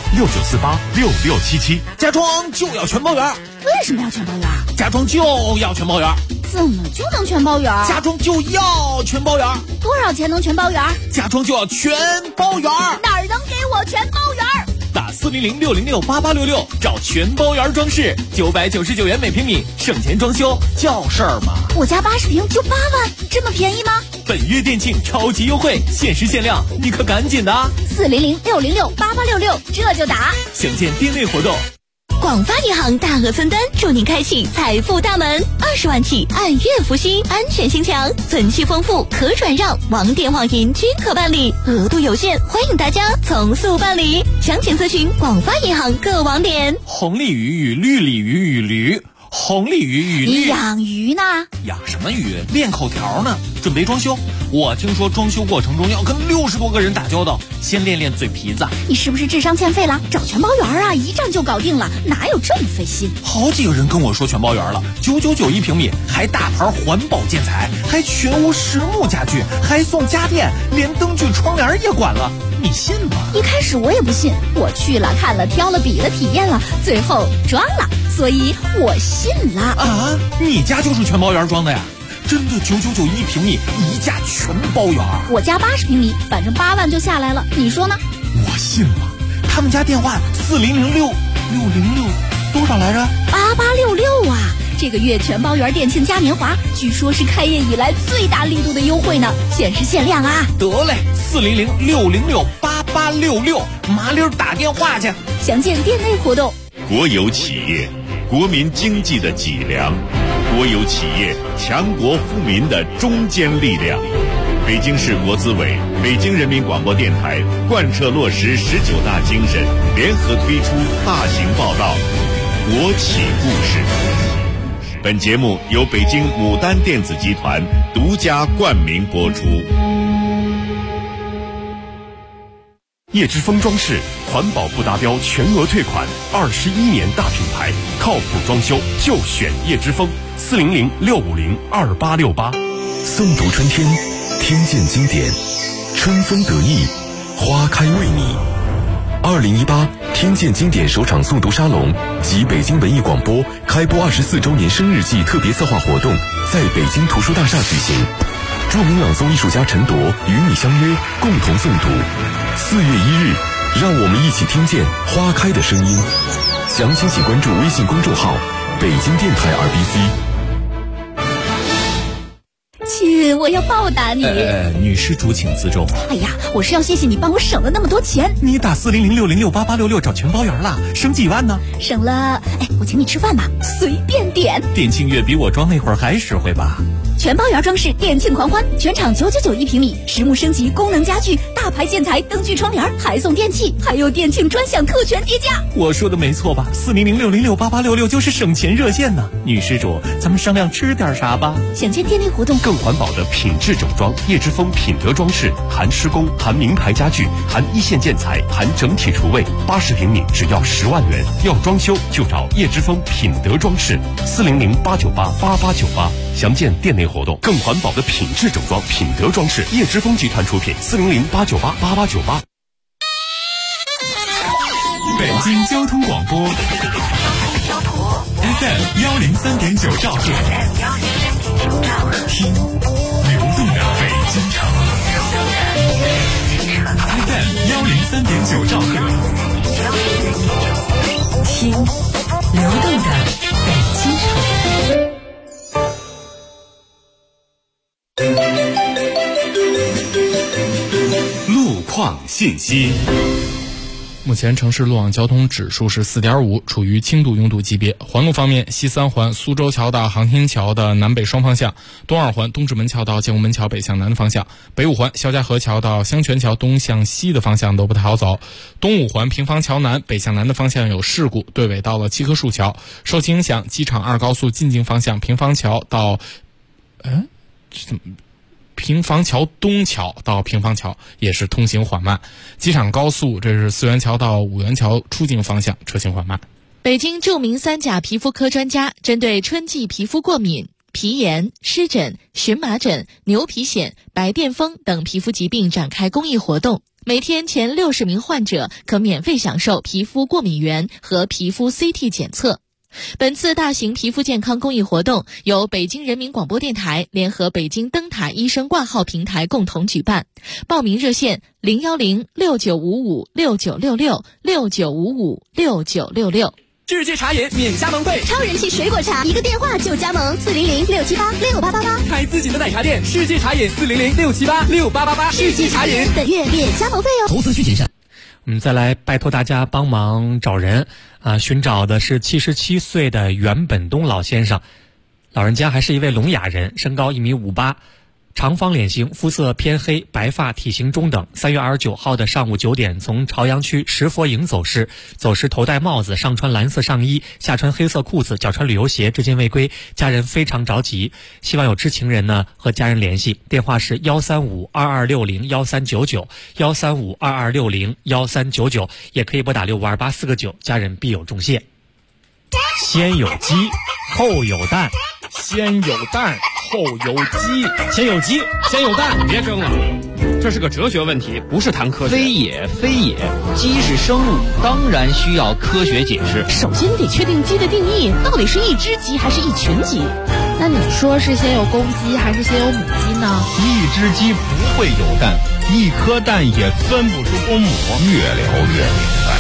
69486677。 家装就要全包圆。 为什么要全包圆？ 家装就要全包圆。 怎么就能全包圆？ 家装就要全包圆。 多少钱能全包圆？ 家装就要全包圆。 哪儿能给我全包圆？ 打400-606-8866找全包圆装饰，999元每平米，省钱装修叫事儿吗？ 我家80平就8万，这么便宜吗？ 本月店庆超级优惠，限时限量，你可赶紧的 ！400-606-8866，这就打。 详见店内活动。 广发银行大额分担，祝您开启财富大门，20万起按月付息，安全性强，存期丰富，可转让，网点网银均可办理，额度有限，欢迎大家从速办理。详情咨询广发银行各网点。 红鲤鱼与绿鲤鱼与驴，红鲤鱼与绿。 你养鱼呢？ 养什么鱼？练口条呢，准备装修。我听说装修过程中要跟60多个人打交道，先练练嘴皮子。 你是不是智商欠费了？找全包圆啊，一站就搞定了，哪有这么费心？ 好几个人跟我说全包圆了，999一平米，还大牌环保建材，还全屋实木家具，还送家电，连灯具窗帘也管了，你信吗？ 一开始我也不信，我去了看了挑了比了体验了，最后装了，所以我信了。 啊，你家就是全包圆装的呀？真的999一平米，一价全包圆。 我家80平米，反正8万就下来了，你说呢？ 我信了。他们家电话4006606多少来着 ？8866啊！这个月全包圆店庆嘉年华，据说是开业以来最大力度的优惠呢，限时限量啊！ 得嘞，400668866，麻溜打电话去。 详见店内活动。 国有企业，国民经济的脊梁。国有企业强国富民的中坚力量。北京市国资委、北京人民广播电台贯彻落实19大精神，联合推出大型报道《国企故事》。本节目由北京牡丹电子集团独家冠名播出。 叶之峰装饰环保不达标全额退款，21年大品牌，靠谱装修就选叶之峰，400-650-2868。 诵读春天，听见经典，春风得意，花开为你。2018 听见经典首场诵读沙龙及北京文艺广播开播24周年生日季特别策划活动在北京图书大厦举行。著名朗诵艺术家陈铎与你相约，共同诵读。4月1日，让我们一起听见花开的声音。详情请关注微信公众号北京电台 RBC。 亲，我要报答你。 女施主请自重。 哎呀，我是要谢谢你帮我省了那么多钱。 你打40060688866找全包圆了，省几万呢？ 省了，我请你吃饭吧，随便点。 店庆月比我装那会儿还实惠吧？ 全包圆装饰店庆狂欢，全场999一平米，实木升级，功能家具，大牌建材，灯具窗帘，还送电器，还有店庆专享特权叠加。 我说的没错吧？40060688866就是省钱热线呢。女施主，咱们商量吃点啥吧？ 想见店内活动， 更环保的品质整装，叶之峰品德装饰，含施工，含名牌家具，含一线建材，含整体厨卫，80平米只要10万元。要装修就找叶之峰品德装饰，400-898-8898。详见店内活动。更环保的品质整装，品德装饰，叶之峰集团出品，400-898-8898。 北京交通广播 FM 103.9兆赫，听流动的北京城。FM 103.9兆赫， 听流动的北京城。 路况信息。 目前城市路网交通指数是4.5，处于轻度拥堵级别。环路方面，西3环苏州桥到航天桥的南北双方向，东2环东直门桥到建国门桥北向南的方向，北5环肖家河桥到香泉桥东向西的方向都不太好走。东5环平房桥南北向南的方向有事故，队尾到了七棵树桥。受其影响，机场2高速进京方向平房桥到平房桥东桥到平房桥也是通行缓慢。机场高速这是4元桥到5元桥出境方向车行缓慢。 北京著名3甲皮肤科专家针对春季皮肤过敏、皮炎、湿疹、荨麻疹、牛皮癣、白癜风等皮肤疾病展开公益活动，每天前60名患者可免费享受皮肤过敏原和皮肤 CT 检测。本次大型皮肤健康公益活动由北京人民广播电台联合北京灯塔医生挂号平台共同举办，报名热线010-6955-6966，6955-6966。 世界茶饮免加盟费， 超人气水果茶，一个电话就加盟，400-678-6888。 开自己的奶茶店，世界茶饮400-678-6888，世界茶饮本月免加盟费哦。 投资需谨慎。我们再来拜托大家帮忙找人寻找的是77岁的袁本东老先生，老人家还是一位聋哑人，身高1.58米，长方脸型，肤色偏黑，白发，体型中等。3月29号的上午9点从朝阳区石佛营走失，头戴帽子，上穿蓝色上衣，下穿黑色裤子，脚穿旅游鞋，至今未归，家人非常着急，希望有知情人呢和家人联系，电话是135-2260-1399，135-2260-1399，也可以拨打6528-4个9，家人必有重谢。先有鸡，后有蛋， 先有蛋后有鸡， 先有鸡，先有蛋。 别争了，这是个哲学问题，不是谈科学。 非也，非也，鸡是生物，当然需要科学解释。 首先得确定鸡的定义，到底是一只鸡还是一群鸡？那你说是先有公鸡还是先有母鸡呢？ 一只鸡不会有蛋，一颗蛋也分不出公母。 越聊越明白。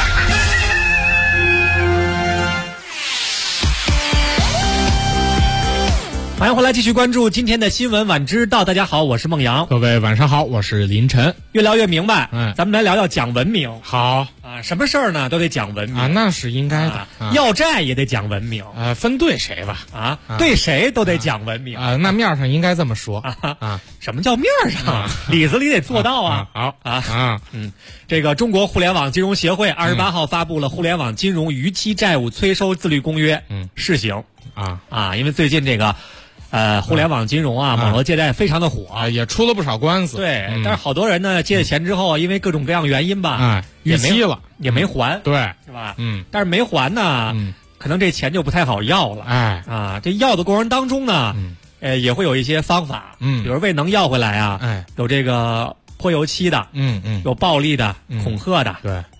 欢迎回来，继续关注今天的新闻晚知道。大家好，我是孟阳。 各位晚上好，我是林晨。 越聊越明白，咱们来聊聊讲文明。 好什么事儿呢都得讲文明那是应该的。 要债也得讲文明分对谁吧对谁都得讲文明那面上应该这么说什么叫面上里子里得做到好这个中国互联网金融协会28号发布了《互联网金融逾期债务催收自律公约》试行因为最近这个互联网金融网络借贷非常的火也出了不少官司。 对，但是好多人呢借了钱之后，因为各种各样原因吧， 逾期了也没还， 对， 是吧？但是没还呢，可能这钱就不太好要了。这要的过程当中呢，也会有一些方法，比如未能要回来有这个泼油漆的，有暴力的、恐吓的， 对，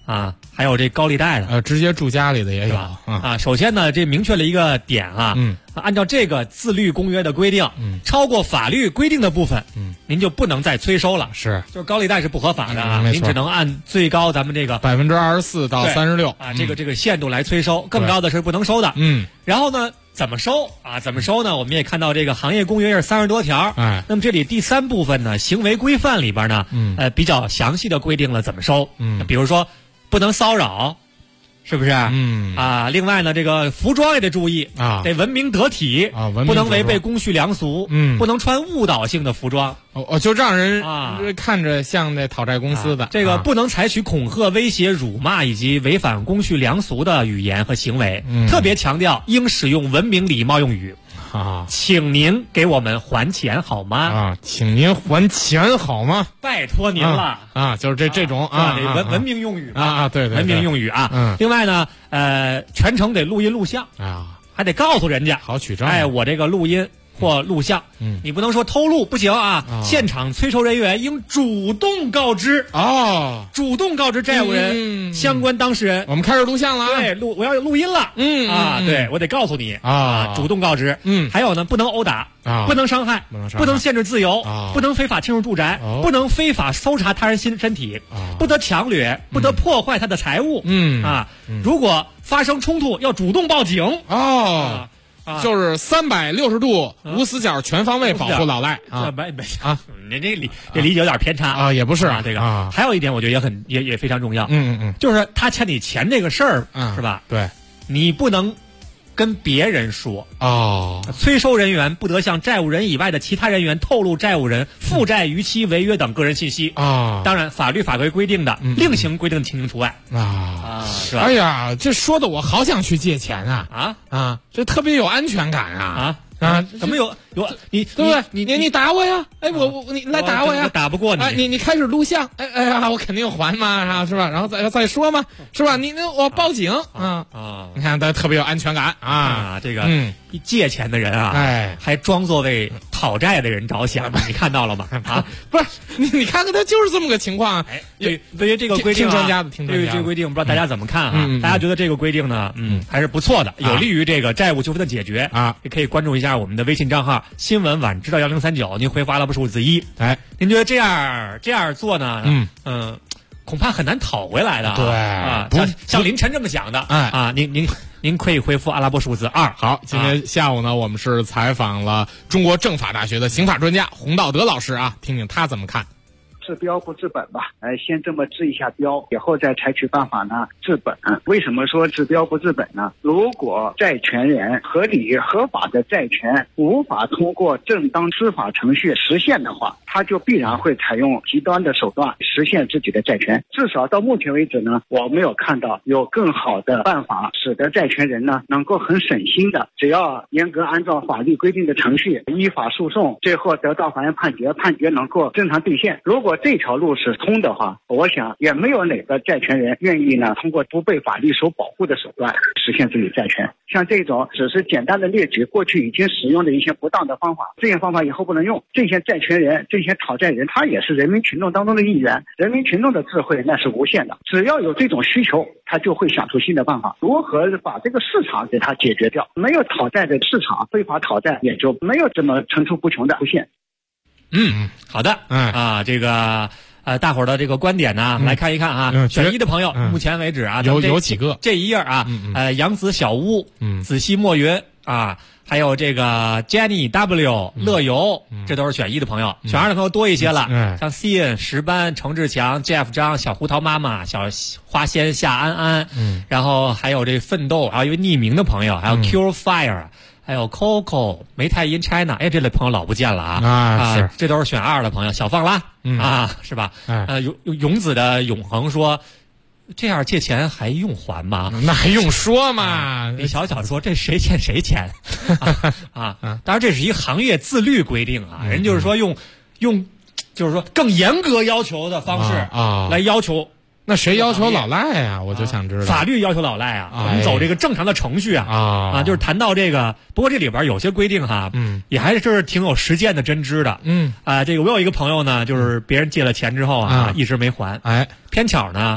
啊，还有这高利贷的， 直接住家里的也有啊。首先呢，这明确了一个点啊，按照这个自律公约的规定，超过法律规定的部分，您就不能再催收了。 是， 就是高利贷是不合法的啊，您只能按最高咱们这个 24%到36% 啊，这个限度来催收，更高的是不能收的。然后呢，怎么收啊？怎么收呢？我们也看到这个行业公约是30多条，那么这里第3部分呢，行为规范里边呢，比较详细的规定了怎么收，比如说。不能骚扰，是不是？另外呢，这个服装也得注意啊，得文明得体啊，不能违背公序良俗，不能穿误导性的服装， 就让人看着像那讨债公司的。 这个不能采取恐吓、威胁、辱骂以及违反公序良俗的语言和行为，特别强调应使用文明礼貌用语。请您给我们还钱好吗？ 请您还钱好吗？ 拜托您了就是这种文明用语对， 文明用语啊。另外呢，全程得录音录像还得告诉人家好取证。 我这个录音或录像，你不能说偷录不行啊！现场催收人员应主动告知主动告知债务人、相关当事人。 我们开始录像了， 对，我要录音了，对我得告诉你主动告知。还有呢，不能殴打不能伤害，不能限制自由，不能非法侵入住宅，不能非法搜查他人身体，不得强掠，不得破坏他的财物。如果发生冲突，要主动报警。 就是360度无死角全方位保护老赖您这理解有点偏差也不是这个还有一点我觉得也非常重要，就是他欠你钱这个事儿是吧？ 对， 你不能跟别人说催收人员不得向债务人以外的其他人员透露债务人负债逾期、违约等个人信息当然，法律法规规定的另行规定情形除外是吧？ 哎呀，这说的我好想去借钱这特别有安全感怎么有你对不对？你打我呀！你来打我呀！ 打不过你， 你开始录像，我肯定还嘛，是吧？然后再说嘛，是吧？我报警你看他特别有安全感这个借钱的人还装作为讨债的人着想，你看到了吗？ 不是你看看他就是这么个情况。 对于这个规定， 听专家的，对于这个规定，不知道大家怎么看大家觉得这个规定呢，还是不错的，有利于这个债务纠纷的解决也可以关注一下我们的微信账号新闻晚知道1039，您回复阿拉伯数字1。您觉得这样做呢？恐怕很难讨回来的。对像林晨这么想的您可以回复阿拉伯数字2。 好，今天下午呢，我们是采访了中国政法大学的刑法专家洪道德老师听听他怎么看。 治标不治本吧，先这么治一下标，以后再采取办法呢治本。为什么说治标不治本呢？如果债权人合理合法的债权无法通过正当司法程序实现的话，他就必然会采用极端的手段实现自己的债权。至少到目前为止呢，我没有看到有更好的办法使得债权人呢能够很省心的，只要严格按照法律规定的程序依法诉讼，最后得到法院判决能够正常兑现。如果这条路是通的话，我想也没有哪个债权人愿意呢通过不被法律所保护的手段实现自己债权。像这种只是简单的列举过去已经使用的一些不当的方法，这些方法以后不能用。这些债权人这些讨债人他也是人民群众当中的一员，人民群众的智慧那是无限的，只要有这种需求他就会想出新的办法，如何把这个市场给它解决掉。没有讨债的市场，非法讨债也就没有这么层出不穷的出现。 好的这个大伙儿的这个观点呢，来看一看选一的朋友目前为止有几个这一页杨子小屋子熙墨云还有这个 Jenny W 乐游这都是选一的朋友。选二的朋友多一些了像 Cian 石斑程志强 Jeff 张小胡桃妈妈小花仙夏安安然后还有这奋斗，还有一位匿名的朋友，还有 Cure Fire，还有 Coco 梅泰因 China， 这类朋友老不见了是这都是选二的朋友。小放啦是吧？勇子的永恒说，这样借钱还用还吗？ 那还用说吗？ 李小小说这谁欠谁钱当然这是一个行业自律规定人就是说用就是说更严格要求的方式来要求。 那谁要求老赖呀？我就想知道。 法律要求老赖我们走这个正常的程序就是谈到这个，不过这里边有些规定也还是挺有实践的真知的。这个我有一个朋友呢，就是别人借了钱之后一直没还。偏巧呢，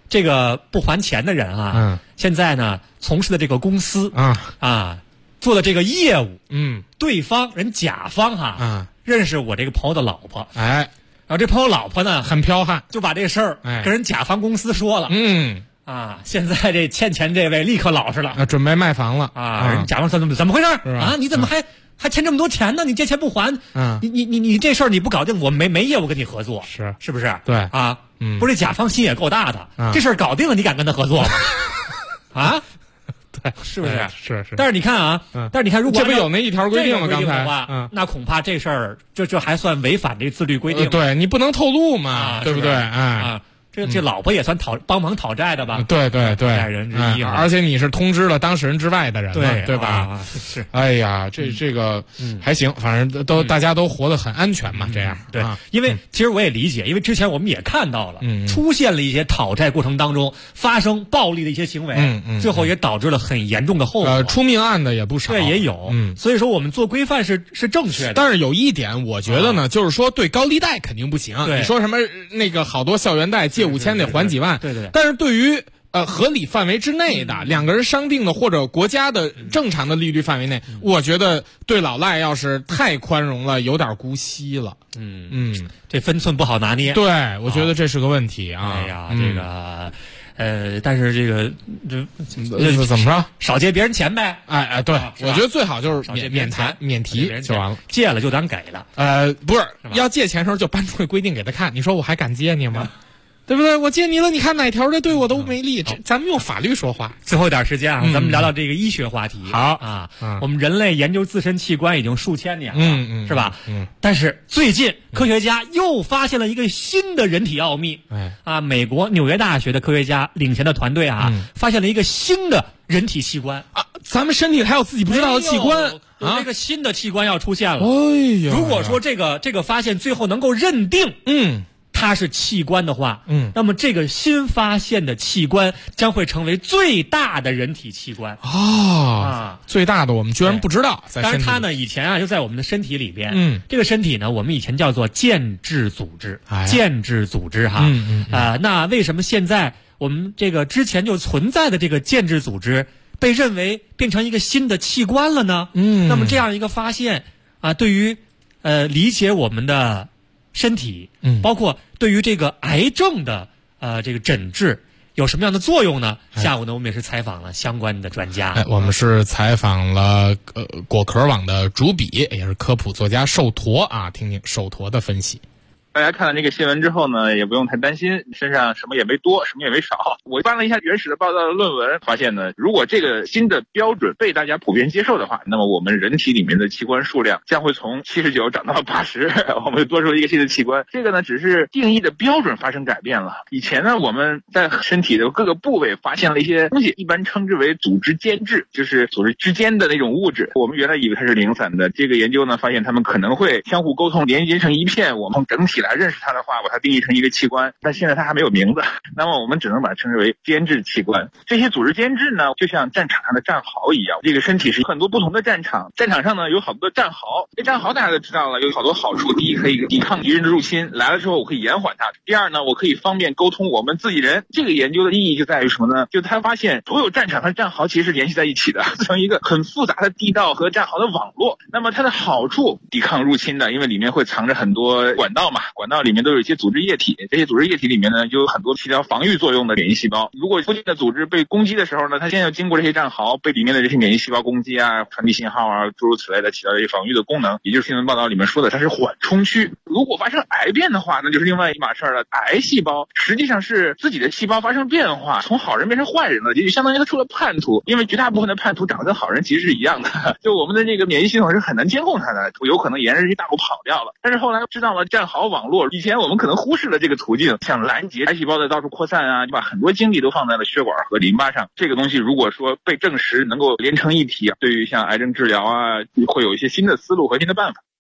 这个不还钱的人啊，现在呢从事的这个公司做的这个业务，对方人甲方认识我这个朋友的老婆，然后这朋友老婆呢很彪悍， 就把这个事儿跟人甲方公司说了，现在这欠钱这位立刻老实了， 准备卖房了人甲方说怎么回事啊？你怎么还欠这么多钱呢？你借钱不还，你这事儿你不搞定，我没业务跟你合作，是不是？ 对啊，不是甲方心也够大的，这事儿搞定了，你敢跟他合作吗？啊？ 对， 是不是？ 是。 但是你看啊，如果这不有那一条规定吗？刚才的话，那恐怕这事儿这还算违反这自律规定。 对你不能透露嘛，对不对？ 这老婆也算帮忙讨债的吧？ 对， 债人之一而且你是通知了当事人之外的人，对吧？ 是。 哎呀，这个还行，反正大家都活得很安全嘛，这样。 对，因为其实我也理解，因为之前我们也看到了，出现了一些讨债过程当中发生暴力的一些行为，最后也导致了很严重的后果。 出命案的也不少， 对，也有。所以说我们做规范是正确的。 但是有一点，我觉得呢，就是说对高利贷肯定不行。你说什么那个好多校园贷借5000得还几万， 对。 但是对于合理范围之内的两个人商定的或者国家的正常的利率范围内，我觉得对老赖要是太宽容了，有点姑息了。 这分寸不好拿捏。 对，我觉得这是个问题啊。 哎呀，这个。但是这个怎么着？ 少借别人钱呗。 对，我觉得最好就是免提就完了， 借了就当给了。 不是要借钱的时候就搬出来规定给他看，你说我还敢借你吗？对不对？我借你了，你看哪条的对我都没利，咱们用法律说话。 最后一点时间咱们聊聊这个医学话题。 好我们人类研究自身器官已经数千年了，是吧？但是最近科学家又发现了一个新的人体奥秘。美国纽约大学的科学家领衔的团队发现了一个新的人体器官咱们身体还有自己不知道的器官有这个新的器官要出现了。 哎呀， 如果说这个发现最后能够认定，它是器官的话，那么这个新发现的器官将会成为最大的人体器官最大的我们居然不知道。 当然它呢以前就在我们的身体里边，这个身体呢我们以前叫做间质组织，间质组织那为什么现在我们这个之前就存在的这个间质组织被认为变成一个新的器官了呢？那么这样一个发现对于理解我们的身体，包括对于这个癌症的这个诊治有什么样的作用呢？下午呢，我们也是采访了相关的专家。 我们是采访了果壳网的主笔，也是科普作家寿驼听听寿驼的分析。 大家看了这个新闻之后呢，也不用太担心，身上什么也没多，什么也没少。我翻了一下原始的报道的论文，发现呢，如果这个新的标准被大家普遍接受的话，那么我们人体里面的器官数量将会从79涨到80，我们就多出一个新的器官。这个呢，只是定义的标准发生改变了。以前呢，我们在身体的各个部位发现了一些东西，一般称之为组织间质，就是组织之间的那种物质。我们原来以为它是零散的，这个研究呢，发现它们可能会相互沟通，连接成一片。我们整体来认识它的话，把它定义成一个器官，但现在它还没有名字，那么我们只能把它称之为间质器官。这些组织间质呢，就像战场上的战壕一样，这个身体是很多不同的战场，战场上呢有好多的战壕，这战壕大家都知道了，有好多好处。第一，可以抵抗敌人的入侵，来了之后我可以延缓它；第二呢，我可以方便沟通我们自己人。这个研究的意义就在于什么呢？就他发现所有战场和战壕其实是联系在一起的，成一个很复杂的地道和战壕的网络。那么它的好处，抵抗入侵的，因为里面会藏着很多管道嘛，管道里面都有一些组织液体，这些组织液体里面呢就有很多起到防御作用的免疫细胞。如果附近的组织被攻击的时候呢，它先要经过这些战壕，被里面的这些免疫细胞攻击传递信号诸如此类的，起到这些防御的功能。也就是新闻报道里面说的，它是缓冲区。如果发生癌变的话，那就是另外一码事了。癌细胞实际上是自己的细胞发生变化，从好人变成坏人了，也就相当于它出了叛徒。因为绝大部分的叛徒长得跟好人其实是一样的，就我们的这个免疫系统是很难监控它的，有可能沿着这些大路跑掉了。但是后来知道了战壕网络，以前我们可能忽视了这个途径，像拦截癌细胞的到处扩散就把很多精力都放在了血管和淋巴上。这个东西如果说被证实能够连成一体，对于像癌症治疗会有一些新的思路和新的办法。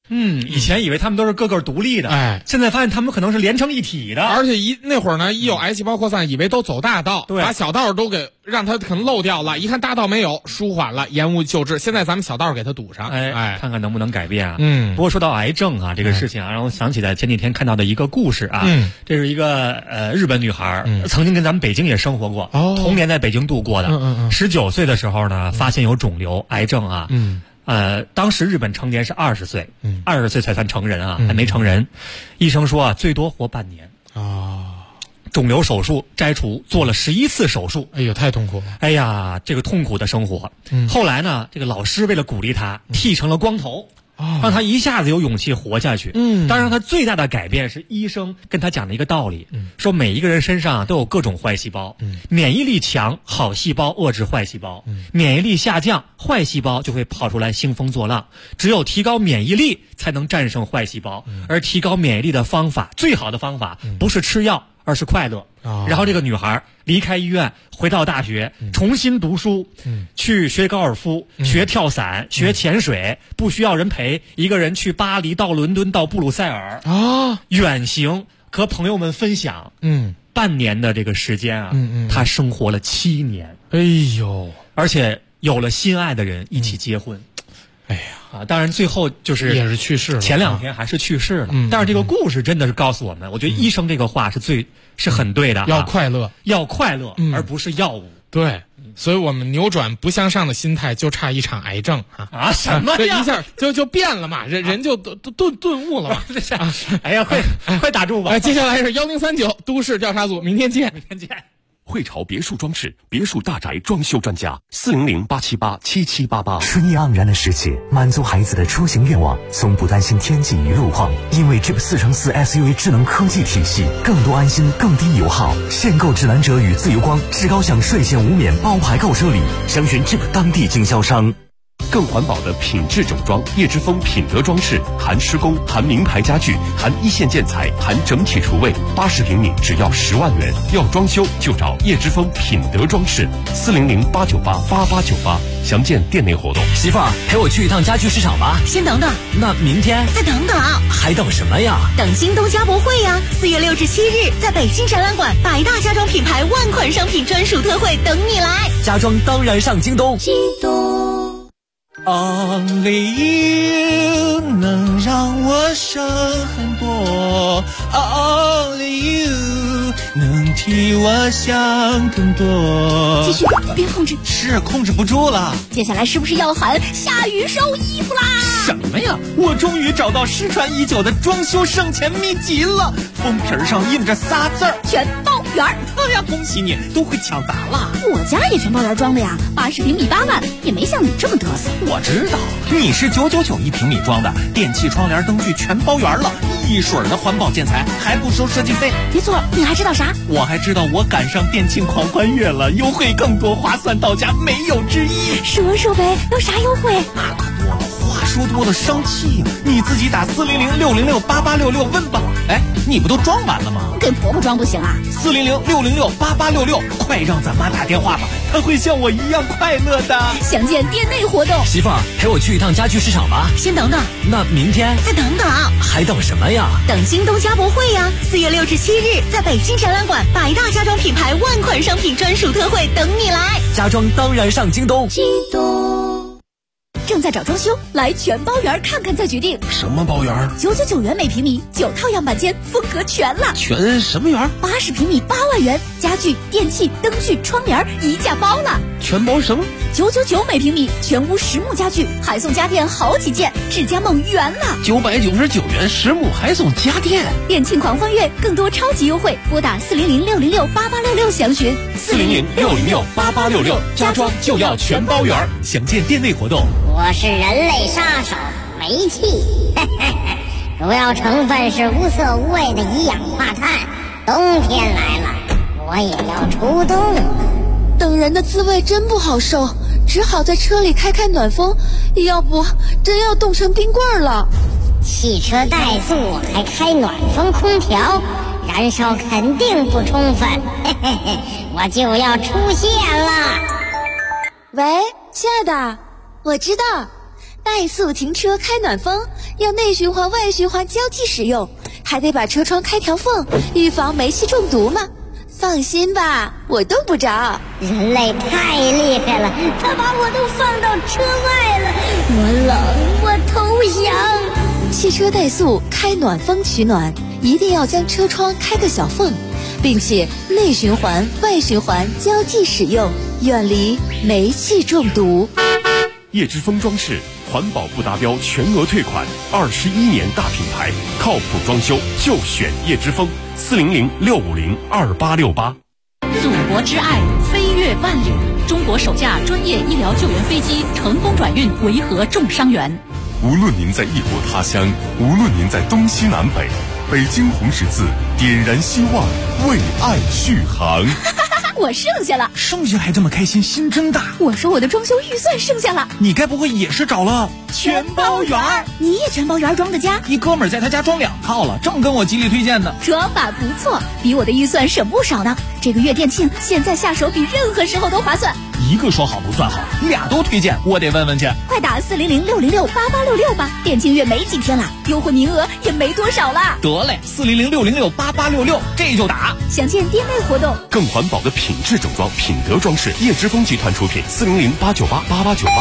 以前以为他们都是个个独立的，现在发现他们可能是连成一体的。 而且那会儿呢，一有癌细胞扩散，以为都走大道，把小道都给让它可能漏掉了，一看大道没有，舒缓了，延误救治。现在咱们小道给它堵上， 看看能不能改变啊。不过说到癌症啊这个事情啊，让我想起来前几天看到的一个故事啊。这是一个日本女孩，曾经跟咱们北京也生活过，童年在北京度过的。19岁的时候呢，发现有肿瘤，癌症啊。当时日本成年是20岁，20岁才算成人啊，还没成人。医生说啊，最多活半年。肿瘤手术摘除，做了11次手术。 哎呦，太痛苦了！ 哎呀，这个痛苦的生活。后来呢，这个老师为了鼓励他，剃成了光头。让他一下子有勇气活下去。当然他最大的改变是医生跟他讲的一个道理，说每一个人身上都有各种坏细胞，免疫力强，好细胞遏制坏细胞，免疫力下降，坏细胞就会跑出来兴风作浪。只有提高免疫力才能战胜坏细胞，而提高免疫力的方法，最好的方法不是吃药，而是快乐。然后这个女孩离开医院，回到大学，重新读书，去学高尔夫，学跳伞，学潜水，不需要人陪，一个人去巴黎，到伦敦，到布鲁塞尔远行，和朋友们分享。半年的这个时间啊，她生活了7年。 哎呦， 而且有了心爱的人一起结婚。哎呀，当然最后就是也是去世了， 前2天还是去世了。但是这个故事真的是告诉我们，我觉得医生这个话是很对的， 要快乐， 而不是药物。 对，所以我们扭转不向上的心态，就差一场癌症啊！ 什么呀？ 这一下就变了嘛，人就顿悟了嘛。 哎呀，快打住吧！ 接下来是1039都市调查组，明天见。 汇潮别墅装饰，别墅大宅装修专家，400-878-7788。 春意盎然的世界，满足孩子的出行愿望，从不担心天气与路况，因为 Jeep 4x4 SUV 智能科技体系，更多安心，更低油耗。限购指南者与自由光至高享税前无免包牌购车礼，详询 Jeep 当地经销商。 更环保的品质整装，叶之峰品德装饰，含施工，含名牌家具，含一线建材，含整体厨卫，80平米只要10万元。要装修就找叶之峰品德装饰，400-898-8898，详见店内活动。 媳妇儿，陪我去一趟家具市场吧。 先等等， 那明天再等等， 还等什么呀？ 等京东家博会呀！4月6至7日，在北京展览馆，百大家装品牌万款商品专属特惠等你来。 家装当然上京东。 京东。 Only you 能让我省很多 ，Only you 能替我想更多。 继续，别控制， 是控制不住了。 接下来是不是要喊下雨收衣服啦？ 什么呀？我终于找到失传已久的装修省钱秘籍了，封皮上印着仨字儿： 全包圆。 哎呀，恭喜你，都会抢答了。 我家也全包圆装的呀，80平米8万，也没像你这么嘚瑟。 我知道，你是999一平米装的，电器、窗帘、灯具全包圆了，一水的环保建材，还不收设计费。 别错，你还知道啥？ 我还知道我赶上电庆狂欢月了，优惠更多，划算到家，没有之一。 说呗，有啥优惠？ 那可多了，话说多了生气呀！你自己打400-606-8866问吧。哎，你不都装完了吗？ 给婆婆装不行啊 ？400-606-8866，快让咱妈打电话吧，她会像我一样快乐的。 详见店内活动。 媳妇儿，陪我去一趟家具市场吧。 先等等， 那明天再等等， 还等什么呀？ 等京东家博会呀！4月6至7日，在北京展览馆，百大家装品牌万款商品专属特惠等你来。 家装当然上京东。 京东。正在找装修，来全包圆看看再决定。 什么包圆 ？999元每平米，9套样板间，风格全了。 全什么圆 ？80平米8万元，家具、电器、灯具、窗帘一价包了。 全包什么 ？999每平米，全屋实木家具，还送家电好几件，智家梦圆了。 999元实木还送家电， 店庆狂欢月，更多超级优惠，拨打400-606-8866详询。 400-606-8866，家装就要全包圆，详见店内活动。 我是人类杀手煤气，主要成分是无色无味的一氧化碳。冬天来了，我也要出动了。 等人的滋味真不好受，只好在车里开暖风，要不真要冻成冰棍了。 汽车怠速还开暖风空调，燃烧肯定不充分，我就要出现了。 喂，亲爱的，我知道， 怠速停车开暖风，要内循环外循环交替使用，还得把车窗开条缝，预防煤气中毒嘛。放心吧，我冻不着。 人类太厉害了，他把我都放到车外了，我冷，我投降。 汽车怠速开暖风取暖，一定要将车窗开个小缝，并且内循环外循环交替使用，远离煤气中毒。 叶之峰装饰环保不达标全额退款，21年大品牌，靠谱装修就选叶之峰，400-650-2868。 祖国之爱，飞越万里。中国首架专业医疗救援飞机成功转运维和重伤员。 无论您在异国他乡，无论您在东西南北，北京红十字点燃希望，为爱续航。 我剩下了， 剩下还这么开心，心真大。 我说我的装修预算剩下了， 你该不会也是找了全包圆？你也全包圆装的家？ 一哥们儿在他家装2套了，正跟我极力推荐呢。 装法不错，比我的预算省不少呢。这个月店庆，现在下手比任何时候都划算。 一个说好不算好，2都推荐，我得问问去。 快打400-606-8866吧，店庆月没几天了，优惠名额也没多少了。 得嘞，400-606-8866，这就打。 详见店内活动。 更环保的品质整装，品德装饰，叶之峰集团出品，400-898-8898。